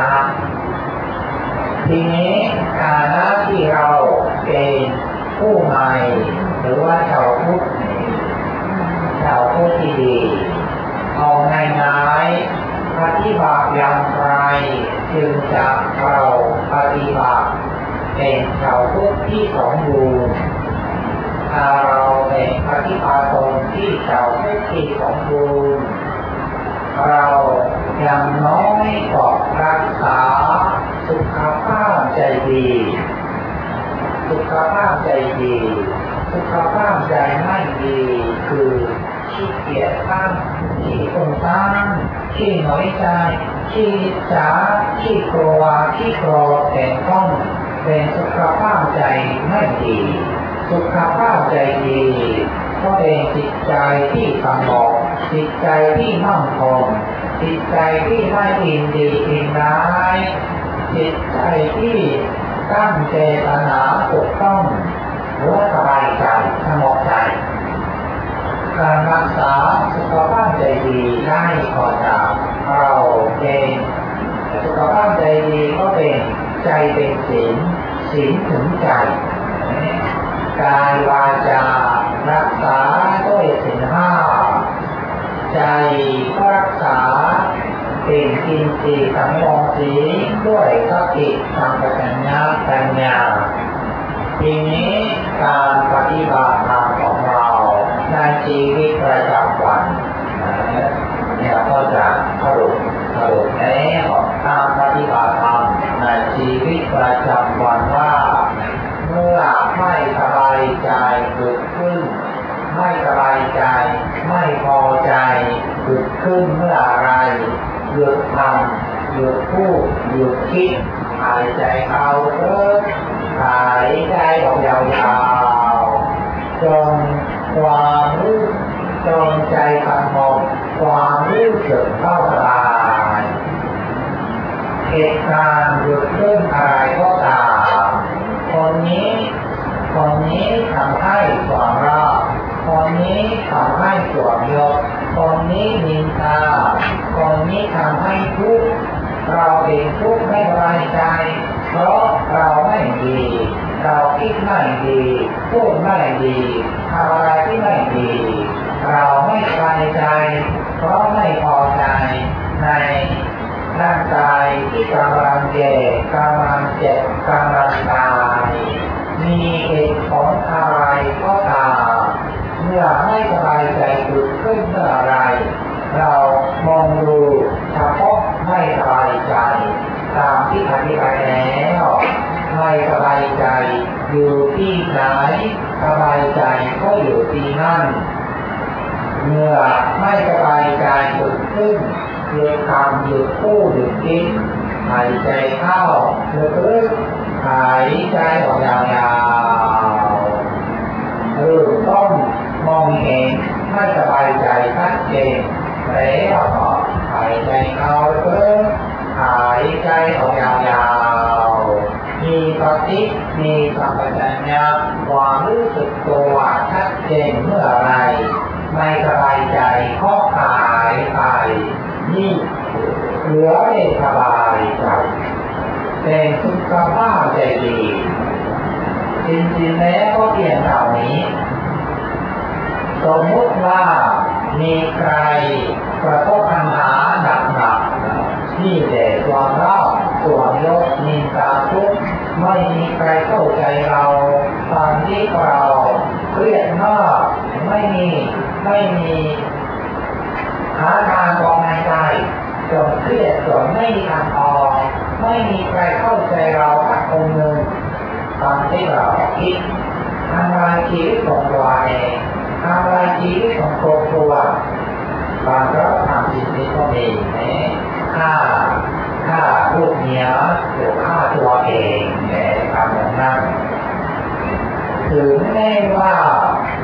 ทีนี้ฐานะที่เราเป็นผู้ใหม่หรือว่าชาวพุทธชาวพุทธที่ดีเอาง่ายๆปฏิบัติอย่างไรจึงจะเราปฏิบัติเป็นชาวพุทธที่สมบูรณ์ถ้าเราเป็นปฏิบัติตนที่ชาวพุทธที่สมบูรณ์เราอย่างน้อยก็รักษาสุขภาพใจดีสุขภาพใจดีสุขภาพใจไม่ดีคือขี้เกียจตั้งขี้สงสารขี้น้อยใจขี้จ๋าขี้กลัวขี้โกรธเป็นต้นเป็นสุขภาพใจไม่ดีสุขภาพใจดีก็เป็นจิตใจที่สงบจิตใจที่มั่นคงจิตใจที่ไม่อินดีอินร้ายจิตใจที่ตั้งเจตนาถูกต้องหรือสบายใจสงบใจการรักษาสุขภาพใจดีได้ก่อนจากเราเองสุขภาพใจดีก็เป็นใจเป็นศีลศีลถึงใจกายวาจารักษาด้วยศีลห้าใจก็รักษาเป็นอินทรีย์สังวรศีลด้วยสติสัมปชัญญะปัญญาทีนี้การปฏิบัติธรรมของเราในชีวิตประจำวันเนี่ยก็จะสรุปสรุปในการปฏิบัติธรรมในชีวิตประจำวันว่าเมื่อไม่สบายใจเกิดขึ้นไม่สบายใจไม่พอใจเกิดขึ้นเมื่อไรหยุดทำหยุดพูดหยุดคิดหายใจเข้าลึกหายใจออกยาวๆจนความรู้จนใจสงบความรู้สึกเข้าสบายเหตุการณ์เกิดขึ้นอะไรก็ตามคนนี้คนนี้ทำให้ความรักคนนี้ทำให้สวมยศคนนี้นินทาคนนี้ทำให้ทุกข์เราเป็นทุกข์ไม่สบายใจเพราะเราไม่ดีเราคิดไม่ดีพูดไม่ดีทำอะไรที่ไม่ดีเราไม่สบายใจเพราะไม่พอใจในร่างกายที่กำลังแก่กำลังเจ็บกำลังตายมีเหตุผลอะไรก็ตามเมื่อไม่สบายใจเกิดขึ้นเมื่อไรเรามองดูเฉพาะไม่สบายใจตามที่อธิบายแล้วไม่สบายใจอยู่ที่ไหนสบายใจก็อยู่ที่นั่นเมื่อไม่สบายใจเกิดขึ้นหยุดทำหยุดพูดหยุดคิดหายใจเข้าลึกๆหายใจออกยาวๆเริ่มต้นมองเห็นไม่สบายใจชัดเจนแล้วก็หายใจเข้าลึกหายใจออกยาวๆมีสติมีสัมปชัญญะความรู้สึกตัวชัดเจนเมื่อไรไม่สบายใจก็หายไปนี่เหลือได้สบายใจเป็นสุขภาพใจดีจริงๆแล้วก็เพียงเท่านี้สมมติว่ามีใครประสบปัญหาหนักๆนี่แหละความรักส่วนยศนินทาทุกข์ไม่มีใครเข้าใจเราตอนที่เราเครียดมากไม่มีไม่มีหาทางออกในใจจนเครียดจนไม่มีทางออกไม่มีใครเข้าใจเราสักคนหนึ่งตอนที่เราคิดทำลายชีวิตของตัวเองทำลายชีวิตของครอบครัวบางครั้งทำสิ่งที่ตัวเองฆ่าฆ่าลูกเมียหรือฆ่าตัวเองแต่ทำอย่างนั้นถึงแม้ว่า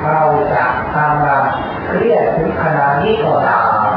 เราจะทำงานเครียดถึงขนาดนี้ก็ตาม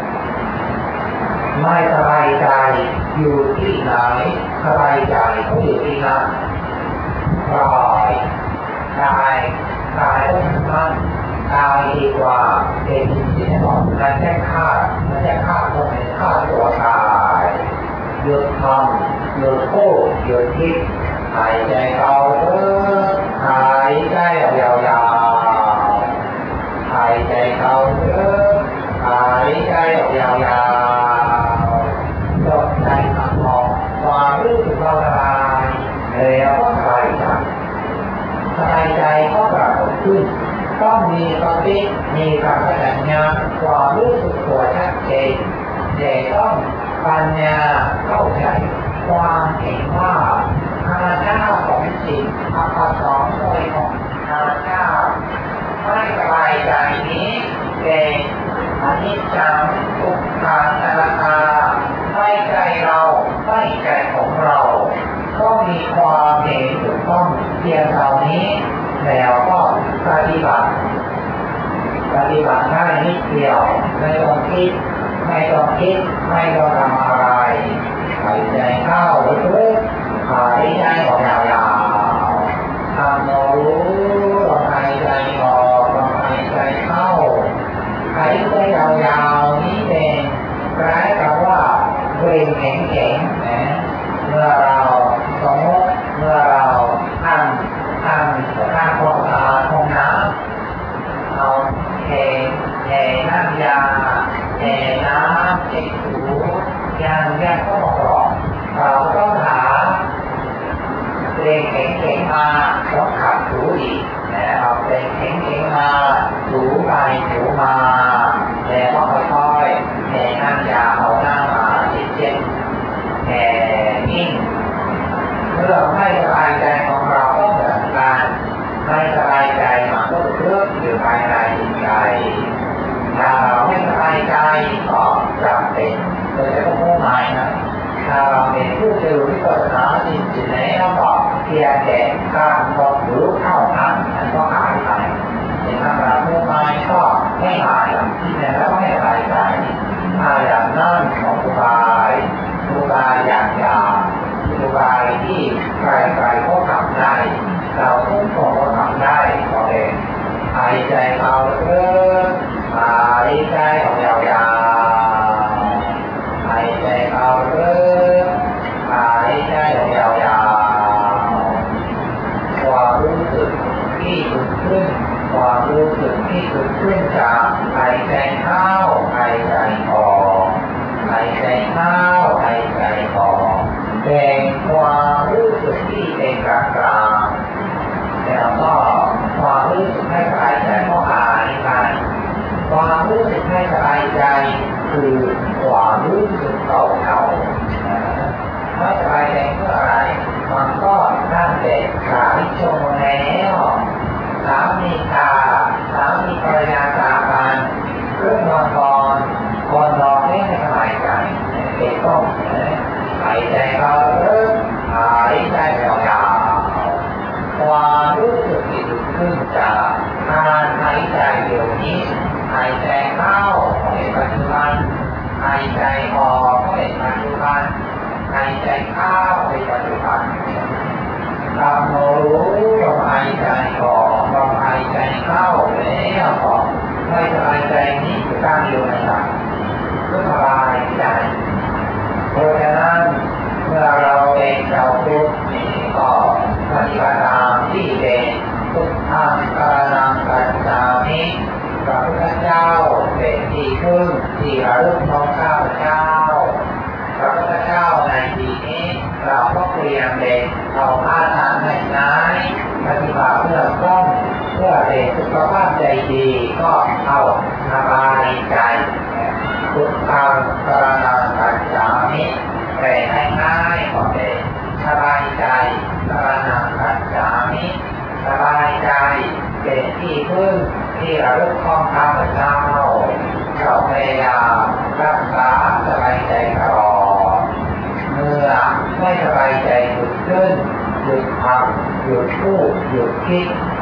ไม่สบายใจอยู่ที่ไหนสบายใจก็อยู่ที่นั่นปล่อยตายตายก็ทั้งนั้นตายดีกว่าเป็นสิ่งที่บอกมันแค่ฆ่ามันแค่ฆ่าตัวเองฆ่าตัวตายหยุดทำหยุดพูดหยุดคิดหายใจเข้าลึกหายใจยาวๆหายใจเข้าลึกหายใจยาวๆจดใจทำออกความรู้สึกเราสบายแล้วก็สบายใจสบายใจก็ปรากฏขึ้นต้องมีสติมีการสัญญาความรู้สึกตัวชัดเจนแต่ต้องปัญญาเข้าใจความเห็นว่าอาณาของสิ่งอาภรณ์โดยของอาณาไม่สบายใจนี้เป็นอนิจจังทุกขังอนัตตาไม่ใจเราไม่ใจของเราก็มีความเห็นถูกต้องเพียงเท่านี้แล้วก็ปฏิบัติปฏิบัติได้นิดเดียวไม่ต้องคิดไม่ต้องคิดไม่ต้องทำอะไรหายใจเข้าลึกๆหายใจออกยาวๆทำโน้ลมหายใจออกลมหายใจเข้าหายใจยาวๆนี้เองคล้ายกับว่าเกร็งแข็งๆนะเมื่อเราสมมติเมื่อเราทำทำทำความสะอาดห้องน้ำเอาเทเทน้ำยาเทน้ำเช็ดถูยางยางก็บอกเราต้องหาเกร็งแข็งๆมาต้องขัดถูอีกแล้วเอาเกร็งแข็งๆมาถูไปถูมาแล้วก็ค่อยๆเทน้ำยาเอาหน้ามาเช็ดๆแทนิ่งเมื่อไม่สบายใจของเราก็เหมือนกันไม่สบายใจมันก็เรื่องอยู่ภายในจิตใจถ้าเราไม่สบายใจก็จำเป็นโดยเฉพาะผู้หมายนะถ้าเราเป็นผู้เจริญวิปัสสนาจริงๆแล้วก็เพียงแต่การบอกรู้เท่านั้นมันก็หายไปแต่ถ้าเราผู้หมายก็ไม่หายที่ไหนแล้วไม่สบายใจถ้าอย่างนั้นของอุบายอุบายอย่างยาวอุบายที่ใครๆก็ทำได้เราทุกคนก็ทำได้ก็เองหายใจเข้าลึกหายใจออกยาวๆหายใจเข้าลึกหายใจออกยาวๆความรู้สึกที่เกิดขึ้นความรู้สึกที่เกิดขึ้นจากหายใจเข้าหายใจออกหายใจเข้าหายใจออกเป็นความรู้สึกที่เป็นกลางๆแล้วก็ความรู้สึกไม่สบายใจก็หายไปความรู้สึกไม่สบายใจคือความรู้สึกเก่าๆไม่สบายใจเพื่ออะไรมันก็นั่นแหละขาดชงแล้วสามีตาสามีภรรยาตากันเรื่องนอนก่อนก่อนนอนไม่สบายใจเป็นต้นหายใจเข้าลึกหายใจยาวๆความรู้สึกที่เกิดขึ้นจากการหายใจเดี๋ยวนี้หายใจเข้าในปัจจุบันหายใจออกในปัจจุบันหายใจเข้าในปัจจุบันทำรู้ลมหายใจออกลมหายใจเข้าแล้วออกไม่สบายใจนี้ตั้งอยู่ในหลักก็สบายใจเพราะฉะนั้นเมื่อเราเป็นเจ้าพุทธนี่ก็ปฏิบัติตามที่เป็นพุทธังสรณังคัจฉามิพระพุทธเจ้าเป็นที่พึ่งที่ระลึกของข้าพเจ้าพระพุทธเจ้าในที่นี้เราก็เตรียมเด็กเอาอาหารให้นายปฏิบัติเพื่อป้องเพื่อเด็กสุขภาพใจดีก็เอาสบายใจพุทธังสรณังคัจฉามิแปลให้ง่ายก็เป็นสบายใจสรณังคัจฉามิสบายใจเป็นที่พึ่งที่ระลึกของข้าพเจ้าเราพยายามรักษาสบายใจตลอดเมื่อไม่สบายใจหยุดขึ้นหยุดทำหยุดพูดหยุดคิด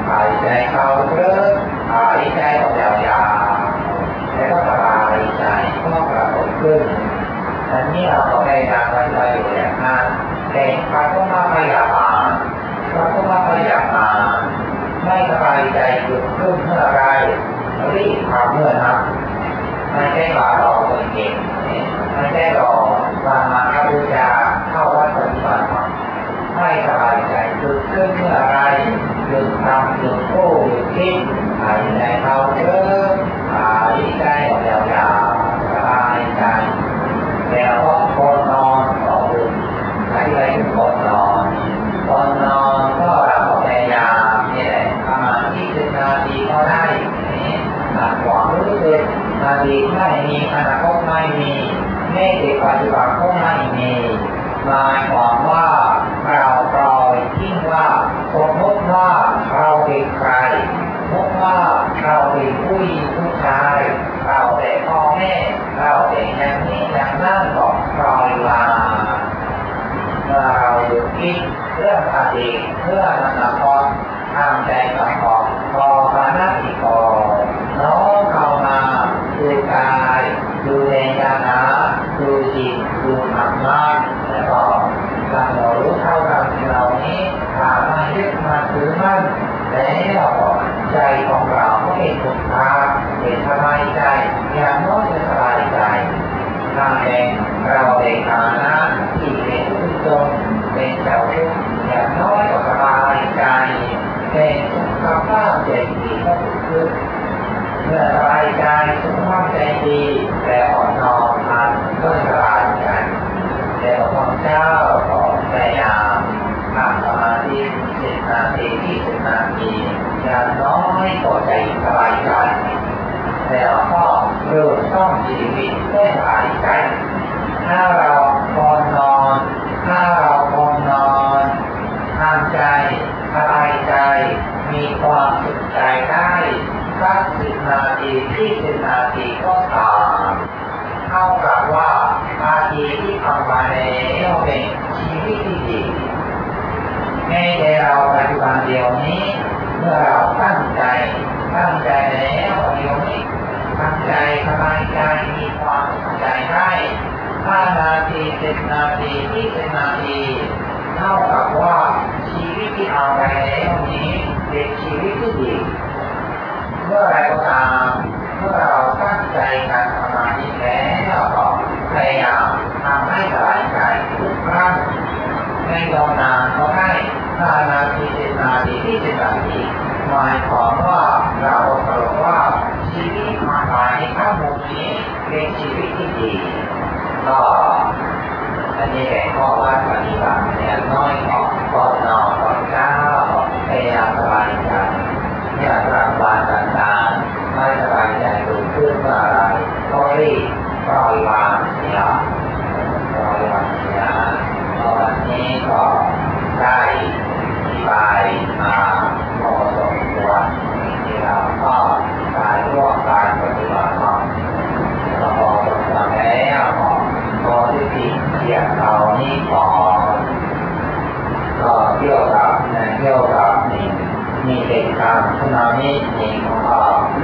หายใจเข้าลึกหายใจออกยาวๆแล้วก็สบายใจก็ปรากฏขึ้นอันนี้เราก็พยายามปฏิบัติอยู่อย่างนั้นแต่พระพุทธพยาบาลพระพุทธพยาบาลไม่สบายใจเกิดขึ้นเมื่อไรรีบทำเมื่อนั้นไม่ใช่รอรอตัวเองไม่ใช่รอวันมาฆบูชาเข้าวัดปฏิบัติไม่สบายใจเกิดขึ้นเมื่อไรหยุดทำหยุดพูดหยุดคิดหายใจเข้าเยอะหายใจออกยาวๆสบายใจแล้วก็คนนอนต่อบุญใครไปถึงคนนอนคนนอนก็เราพยายามนี่แหละประมาณยี่สิบนาทีก็ได้หลักความรู้สึกนาทีไม่มีอนาคตไม่มีเมตตาปัจจุบันก็ไม่มีหมายความว่าเราปล่อยทิ้งว่าสมมติว่าเราเป็นใครสมมติว่าเราเป็นผู้หญิงผู้ชายเราเป็นพ่อแม่เราเป็นอย่างนี้อย่างนั้นก็ปล่อยวางเมื่อเราหยุดคิดเรื่องอดีตเรื่องอนาคตทำใจประกอบพอพานาติโกน้อมเข้ามาดูกายดูเวทนาดูจิตดูธรรมะแล้วก็การรู้เท่ากับสิ่งเหล่านี้ถามมายึดมาถือมั่นแล้วใจของเราก็เป็นสุขภาพเป็นสบายใจอย่างน้อยจะสบายใจถ้าเป็นเราเป็นฐานะที่เป็นผู้ชนเป็นเจ้าทุกข์อย่างน้อยก็สบายใจเป็นสุขภาพใจดีก็ถูกขึ้นเมื่อสบายใจสุขภาพใจดีแต่อ่อนนอนมันก็สบายใจแต่พระเจ้าก็พยายามทำสมาธิสิบนาทียี่สิบนาทีอย่างน้อยก็ใจสบายใจแล้วก็เริ่มต้นชีวิตด้วยสบายใจถ้าเราพอนอนถ้าเราพอนอนทำใจสบายใจมีความสุขใจได้สักสิบนาทียี่สิบนาทีก็ตามเท่ากับว่านาทีที่ทำมาแล้วเป็นชีวิตที่ดีในเราปัจจุบันเดียวนี้เมื่อเราตั้งใจตั้งใจแล้วเดี๋ยวนี้ตั้งใจสบายใจมีความสุขใจได้ห้านาทีสิบนาทียี่สิบนาทีเท่ากับว่าชีวิตที่เอาไปแล้วนี้เป็นชีวิตที่ดีเมื่อไรก็ตามเมื่อเราตั้งใจการสมาธิแล้วก็พยายามทำให้สบายใจทุกครั้งไม่ยอมนานก็ได้ห้านาทีสิบนาทียี่สิบนาทีหมายความว่าเราสรุปว่าชีวิตมาภายในทั้งหมดนี้เป็นชีวิตที่ดีก็อันนี้แหละข้อว่าปฏิบัติเนี่ยน้อยก่อนก่อนนอนก่อนเช้าพยายามสบายใจเนี่ยรางวัลต่างๆไม่สบายใจเกิดขึ้นเมื่อไรก็รีบปล่อยวางเสียปล่อยวางเสียตอนนี้ก็ได้อธิบายมาพอสมควรที่เราก็ได้ร่วมการปฏิบัติธรรมก็พอสมควรแล้วพอที่ติเทียบเรานี้ก่อนก็เกี่ยวกับเกี่ยวกับนี่มีเหตุการณ์ขึ้นมานี้นี่ก็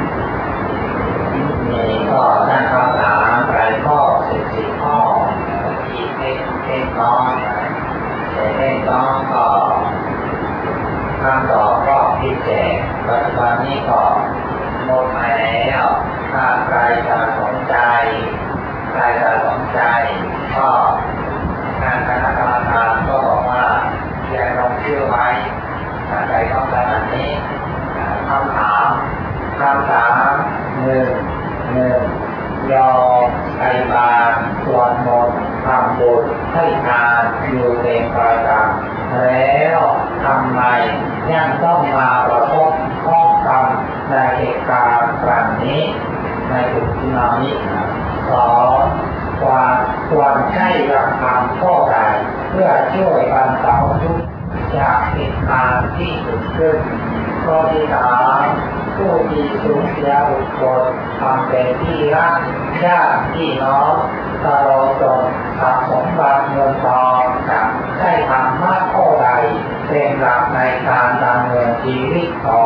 นี่ก็ได้คำถามหลายข้อสิบสี่ข้อที่เล็กเล็กน้อยแต่เล็กน้อยก็คำตอบก็พิเศษปัจจุบันนี้ก็หมดไปแล้วถ้าใครจะสนใจใครจะสนใจก็ทางคณะกรรมการก็บอกว่าอย่าลงชื่อไว้ถ้าใครต้องการอันนี้คำถามคำถามหนึ่งหนึ่งยอมใส่บาตรสวดมนต์ทำบุญให้ทานอยู่เป็นประจำแล้วทำไมยังต้องมาประสบข้อความในเหตุการณ์ครั้งนี้ในกลุ่มที่มานี้สองความควรใช้หลักธรรมข้อใดเพื่อช่วยบรรเทาทุกข์จากเหตุการณ์ที่เกิดขึ้นข้อที่สามผู้ที่สูญเสียบุคคลทำเป็นที่รักญาติพี่น้องตลอดจนทรัพย์สมบัติเงินทองจะได้ทำมากข้อใดเป็นหลักในการดำเนินชีวิตต่อไป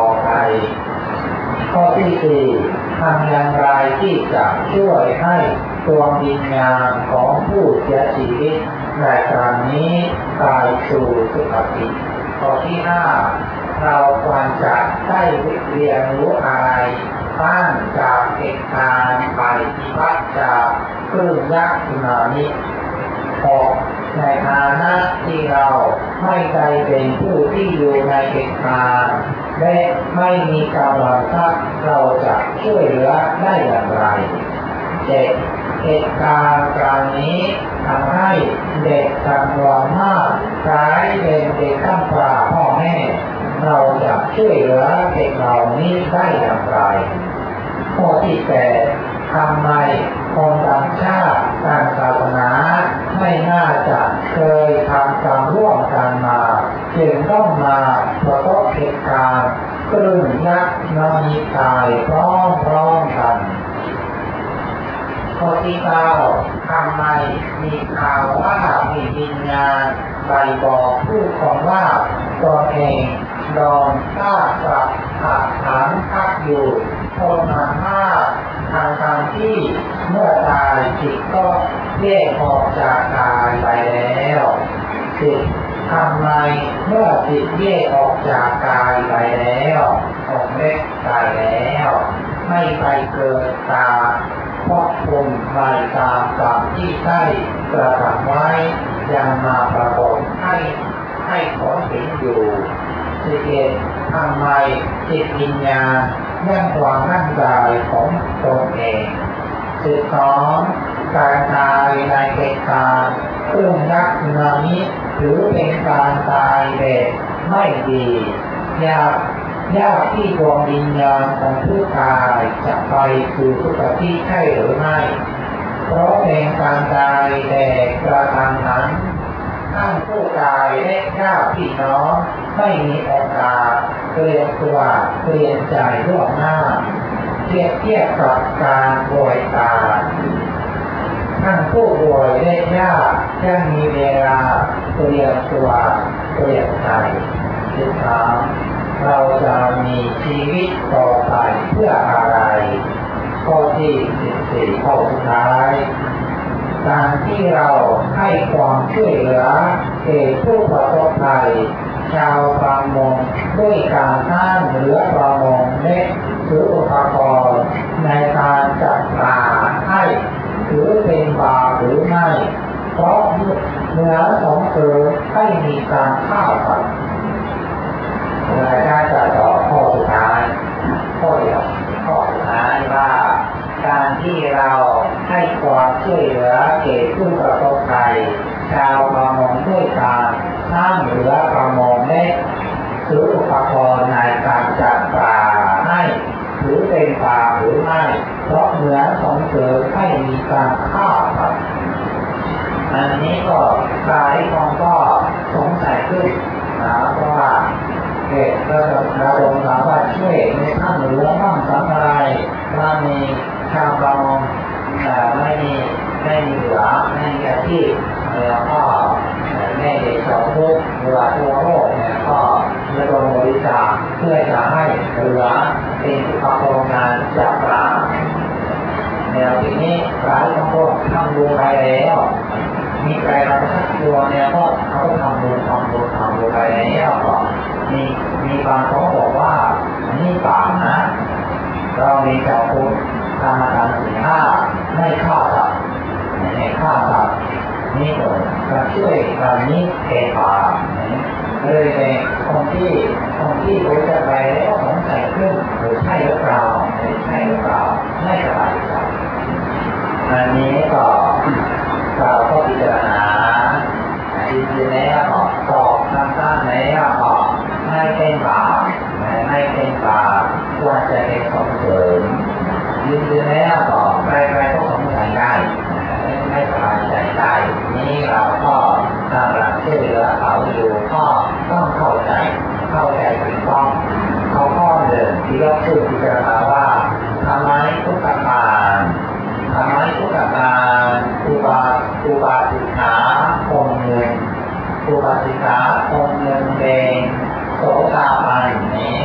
ข้อที่สี่ทำอย่างไรที่จะช่วยให้ดวงวิญญาณของผู้เสียชีวิตในครั้งนี้กลายสู่สุคติข้อที่ห้าเราควรจะได้เรียนรู้อะไรบ้างจากเหตุการณ์ภัยพิบัติจากคลื่นยักษ์สึนามิหกในฐานะที่เราไม่ได้เป็นผู้ที่อยู่ในเหตุการณ์และไม่มีกำลังทรัพย์เราจะช่วยเหลือได้อย่างไรเจ็ดเหตุการณ์ครั้งนี้ทำให้เด็กจำนวนมากกลายเป็นเด็กกำพร้าพ่อแม่เราจะช่วยเหลือเด็กเหล่านี้ได้อย่างไรข้อที่แปดทำไมคนต่างชาติต่างศาสนาไม่น่าจะเคยทำกรรมร่วมกันมาจึงต้องมาประสบเหตุการณ์คลื่นยักษ์สึนามิตายพร้อมๆกันข้อที่เก้าทำไมมีข่าวว่ามีวิญญาณไปบอกผู้คนว่าตนเองโดนฆ่าสัตว์ขัดขังพักอยู่ทนมามากทางทางที่เมื่อตายจิตก็แยกออกจากกายไปแล้วจิตทำไมเมื่อจิตแยกออกจากกายไปแล้วองค์เล็กตายแล้วไม่ไปเกิดตาพบภูมิไปตามกรรมที่ได้กระทำไว้ยังมาปรากฏให้ให้ผลเห็นอยู่สิเกตทำไมจิตวิญญาณยังความร่างกายของตนเองสิบสองการตายในเหตุการณ์คลื่นยักษ์สึนามิหรือเป็นการตายแบบไม่ดียากยากที่ดวงวิญญาณของผู้ตายจะไปสู่สุคติใช่หรือไม่เพราะเป็นการตายแบบกระทันหันทั้งผู้ตายและญาติพี่น้องไม่มีโอกาสเตรียมตัวเตรียมใจล่วงหน้าเทียบเทียบกับการป่วยตายทั้งผู้ป่วยและญาติยังมีเวลาเตรียมตัวเตรียมใจสิบสามเราจะมีชีวิตต่อไปเพื่ออะไรข้อที่สิบสี่ข้อสุดท้ายการที่เราให้ความช่วยเหลือแก่ผู้ประสบภัยชาวประมงด้วยการสร้างเรือประมงและซื้ออุปกรณ์ในการจับปลาให้ถือเป็นบาปหรือไม่เพราะเนื้อสองเสือให้มีการฆ่าสัตว์รายการจะต่อข้อสุดท้ายข้อเดียวข้อสุดท้ายว่าการที่เราให้ความช่วยเหลือแก่ผู้ประสบภัยชาวประมงด้วยการสร้างเรือประมงและซื้ออุปกรณ์ในการจับปลาให้ถือเป็นบาปหรือไม่เพราะเนื้อของเสือให้มีการฆ่าสัตว์อันนี้ก็หลายคนก็สงสัยขึ้นนะเพราะว่าเด็กเราเราลงสามารถช่วยในข้างหรือบ้างทำอะไรถ้ามีชาวประมงแต่ไม่มีไม่มีเหลือไม่มีอาชีพแล้วก็แม่เด็กสองทุกหรือว่าทั่วโลกเนี่ยก็จะลงบริจาคเพื่อจะให้เหลือเป็นอุปกรณ์งานจับปลาแนวที่นี้หลายคนทำดูไปแล้วมีใครมาทักตัวเนี่ยก็เขาทำดูทำดูทำดูไปแล้วก็มีมีบางคนบอกว่านี่บาปนะเรามีเจ้าคุณทำมาทำสี่ห้าไม่ฆ่าสัตว์ไม่ฆ่าสัตว์นี่ก็จะช่วยการนี้เป็นบาปเลยในคนที่คนที่รู้จักไปแล้วสงสัยขึ้นหรือใช่หรือเปล่าไม่ใช่หรือเปล่าไม่สบายใจอันนี้ก็เราก็พิจารณาจริงๆแล้วตอบสั้นๆแล้วไม่เป็นบาปไม่เป็นบาปควรจะเป็นส่งเสริมจริงๆแล้วก็ใครๆก็สงสัยได้ไม่สบายใจได้นี่เราก็กำลังช่วยเหลือเขาอยู่ก็ต้องเข้าใจเข้าใจถูกต้องเขาข้อหนึ่งที่ยกชื่อพิจารณาว่าทำไมทุกประการทำไมทุกประการอุบาอุบาสิกขาองค์หนึ่งอุบาสิกขาองค์หนึ่งเป็นโสดาบันนี้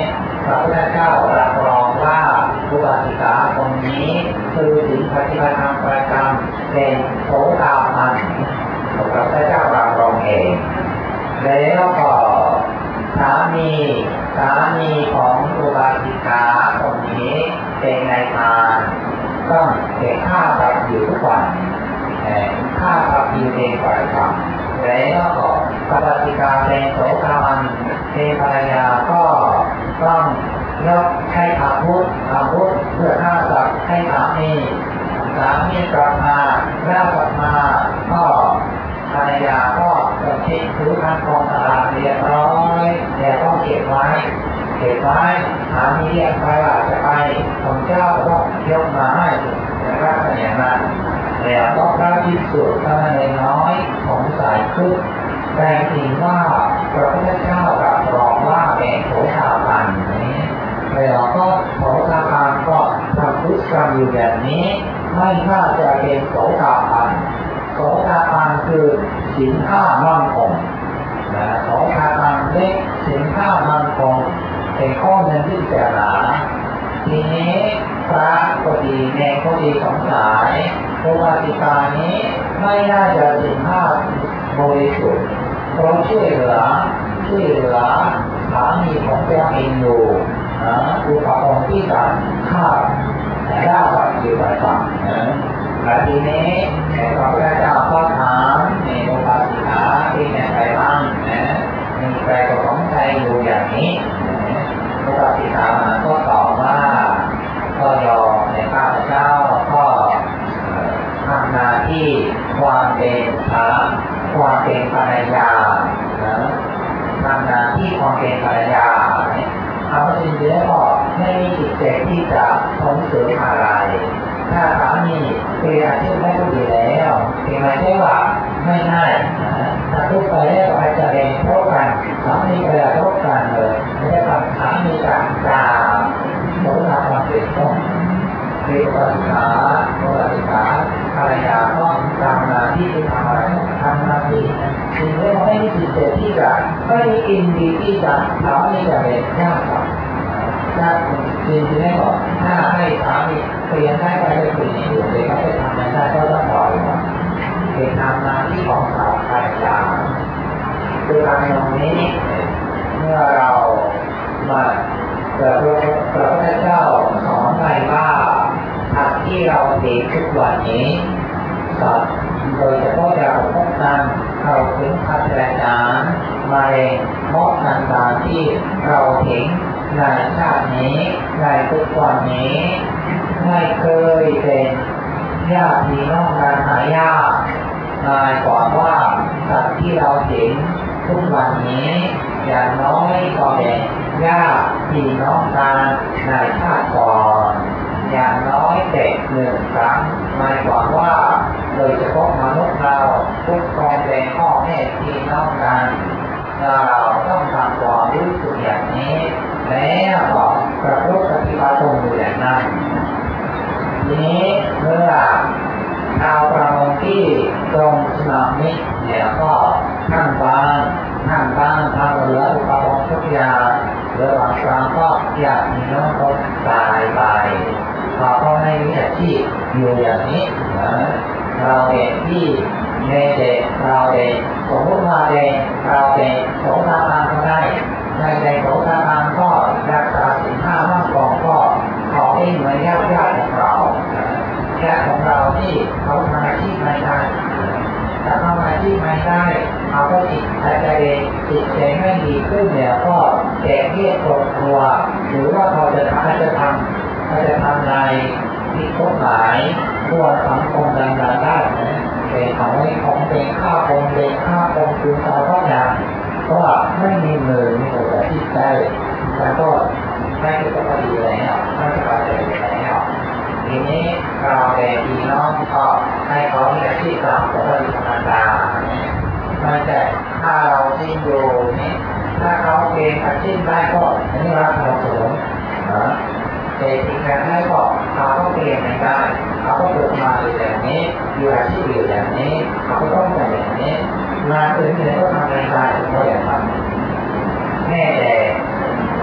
พระพุทธเจ้ารับรองว่าอุบาสิกาคนนี้คือศีลปฏิบัติธรรมประจำเป็นโสดาบันพระพุทธเจ้ารับรองเองแล้วก็สามีสามีของอุบาสิกาคนนี้เป็นนายทานต้องเก็บค่าปรับอยู่ทุกวันค่าปรับอยู่เองประจำแล้วก็อุบาสิกาเป็นโสดาบันเป็นภรรยาก็ต้องยกให้ทำบุญทำบุญเพื่อค่าปรับให้สามีสามีกลับมาแล้วกลับมาก็ภรรยาก็จะทิ้งซื้อทางกองตลาดเรียบร้อยแต่ต้องเก็บไว้เก็บไว้สามีเรียกไปว่าจะไปของเจ้าก็ยกมาให้นะครับอย่างนั้นแล้วก็พระภิกษุท่านเล็กน้อยของสายคึกแต่จริงว่าพระพุทธเจ้ารับรองว่าเป็นโสดาบันนี้แล้วก็โสดาบันก็ทำพฤติกรรมอยู่แบบนี้ไม่น่าจะเป็นโสดาบันโสดาบันคือศีลห้ามั่นคงนะโสดาบันเล็กศีลห้ามั่นคงเป็นข้อหนึ่งที่จะหาทีนี้พระก็ดีแม่ก็ดีสงสัยอุบาสิกานี้ไม่น่าจะศีลห้าบริสุทธิ์เพราะช่วยเหลือช่วยเหลือสามีของตัวเองอยู่นะอุปกรณ์ที่จะฆ่าแต่ได้แบบอยู่ประจำนะและทีนี้พระพุทธเจ้าก็ถามในอุบาสิกาที่ไหนไปบ้างนะมีใครก็สงสัยอยู่อย่างนี้อุบาสิกาก็ตอบว่าก็ยอมในข้าพเจ้าก็ทำหน้าที่ความเป็นพระความเป็นภรรยาทำหน้าที่ความเป็นภรรยาเอาจริงๆแล้วก็ไม่มีจิตใจที่จะสงสัยอะไรถ้าสามีเปลี่ยนชื่อได้ก็ดีแล้วเพียงไม่ใช่ว่าไม่ง่ายถ้าทุกไปแล้วอาจจะเป็นโทษกันสามีก็จะโทษกันเลยไม่ได้ทำสามีกันจากโสดาบันเป็นต้นคืออุบาสิกาอุบาสิกาภรรยาก็ทำหน้าที่ที่ทำอะไรทำหน้าที่จริงๆแล้วไม่มีจิตใจที่จะไม่มีอินดีที่จะสามีจะเป็นยากครับถ้าจริงๆแล้วถ้าให้สามีเปลี่ยนได้ไปเลยเปลี่ยนอยู่เลยเขาไปทำไม่ได้ก็ต้องปล่อยเป็นทำหน้าที่ของสามีภรรยาคือทำตรงนี้เมื่อเรามาเกิดพระพุทธเจ้าสอนไว้ว่าทางที่เราเห็นทุกวันนี้สัตว์โดยเฉพาะเราพบกันเราถึงพัฒนาการมาเองมอบต่างๆที่เราเห็นในชาตินี้ในทุกวันนี้ไม่เคยเป็นญาติพี่น้องกันหายากหมายความว่าสัตว์ที่เราเห็นทุกวันนี้อย่างน้อยก็เป็นญาติพี่น้องกันในชาติก่อนอย่างน้อยเด็กหนึ่งครั้งหมายความว่าโดยเฉพาะมนุษย์เราทุกคนเป็นพ่อแม่พี่น้องกันเราต้องทำความรู้สึกอย่างนี้แล้วก็ประพฤติปฏิบัติตรงอยู่อย่างนั้นทีนี้เมื่อชาวประมงที่ตรงสนามนี้เนี่ยก็ท่านบ้านท่านบ้านทำเรืออุปกรณ์ทุกอย่างเรือบางครั้งก็อยากมีน้องก็ตายไปเราก็ไม่มีอาชีพอยู่อย่างนี้เราเองที่เด็กเราเองสมมติว่าเด็กเราเองโสดาบันก็ได้ในเด็กโสดาบันก็รักษาศีลห้ามั่นคงก็ขอให้เหมือนญาติญาติของเราญาติของเราที่เขาทำอาชีพไม่ได้ถ้าทำอาชีพไม่ได้เขาก็จิตใจเองจิตใจไม่ดีขึ้นเนี่ยก็แก่เกียรติกลัวหรือว่าเขาจะทำจะทำเขาจะทำในผิดกฎหมายตัวสังคมดังๆได้เป็นของของเป็นข้าวของเป็นข้าวของคือสาวก็อย่างเพราะว่าไม่มีมือมีหัวใจที่ใจแล้วก็ไม่เป็นปกติแล้วไม่สบายใจแล้วทีนี้เราแต่พี่น้องก็ให้เขามีอาชีพตามปกติธรรมดาไม่แต่ถ้าเราที่อยู่นี่ถ้าเขาเป็นอาชีพได้ก็อันนี้รับเราสูงนะแต่อีกการได้ก็เขาก็เปลี่ยนไม่ได้เขาก็เกิดมาอยู่แบบนี้อยู่อาชีพอยู่แบบนี้เขาก็ต้องเป็นแบบนี้งานอื่นๆก็ทำไม่ได้เพราะอย่างนั้นแม่แต่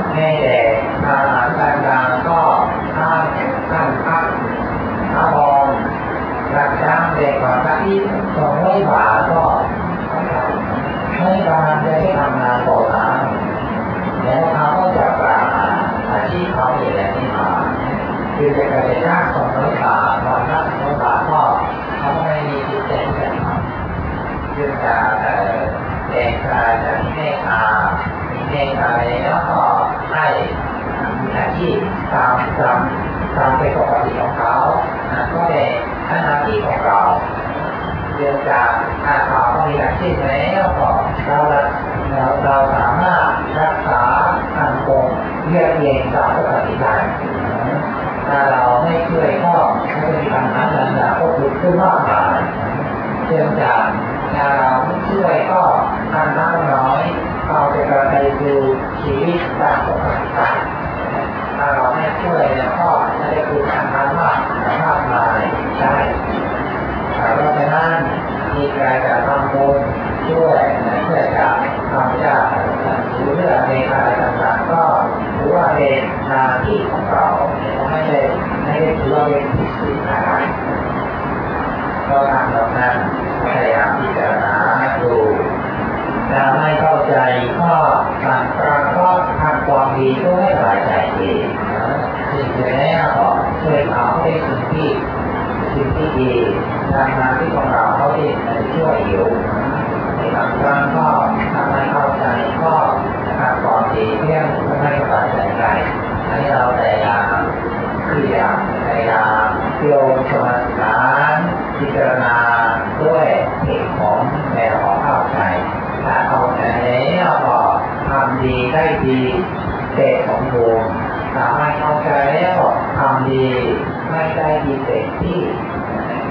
แม่แต่อาหารต่างๆก็ท่านท่านพักอาบอมรักจ้างเด็กกว่าสักที่สองร้อยบาทก็ให้การได้ทำงานต่อทางแล้วเขาก็จะปราอาชีพเขาอย่างนี้มาคือจะกระจายสองร้อยบาทวันละสองร้อยบาทก็เขาไม่มีจิตใจแบบนั้นคือจะแบ่งการจะมีเมตตามีเมตตาแล้วก็ให้มีอาชีพตามตามตามเป็นปกติของเขาก็เป็นหน้าที่ของเราเรื่องจากถ้าเขามีอาชีพแล้วก็เราเราเราสามารถรักษาทางตรงเรียกเรียงตามปกติได้ถ้าเราไม่ช่วยก็จะมีปัญหาหลายๆก็เกิดขึ้นมากมายเรื่องจากถ้าเราไม่ช่วยก็ทำน้ำน้อยเราจะกระจายดูชีวิตตามปกติได้ถ้าเราไม่ช่วยแล้วก็จะได้คือการทำมากมากมายได้เพราะฉะนั้นมีการจะทำบุญช่วยเพื่อจะทำจากหรือเพื่อในการต่างๆก็ถือว่าเป็นหน้าที่ของเราไม่ได้ไม่ได้ถือว่าเป็นผิดศีลอะไรก็ทำแบบนั้นพยายามพิจารณาดูถ้าไม่เข้าใจก็ต่างครั้งก็ทำความดีก็ไม่สบายใจเองสิ่งที่แล้วก็ช่วยเขาให้สิ่งที่สิ่งที่ดีทำงานที่ของเราเขาที่จะช่วยอยู่ในบางครั้งก็ทำให้เข้าใจก็ทำความดีเพื่อไม่สบายใจใจให้เราพยายามเคลียร์พยายามโยมสมาธิพิจารณาด้วยเหตุของแนวของเข้าใจถ้าเข้าใจแล้วก็ทำดีได้ดีเต็มสมบูรณ์ถ้าไม่เข้าใจแล้วทำดีไม่ได้ดีเต็มที่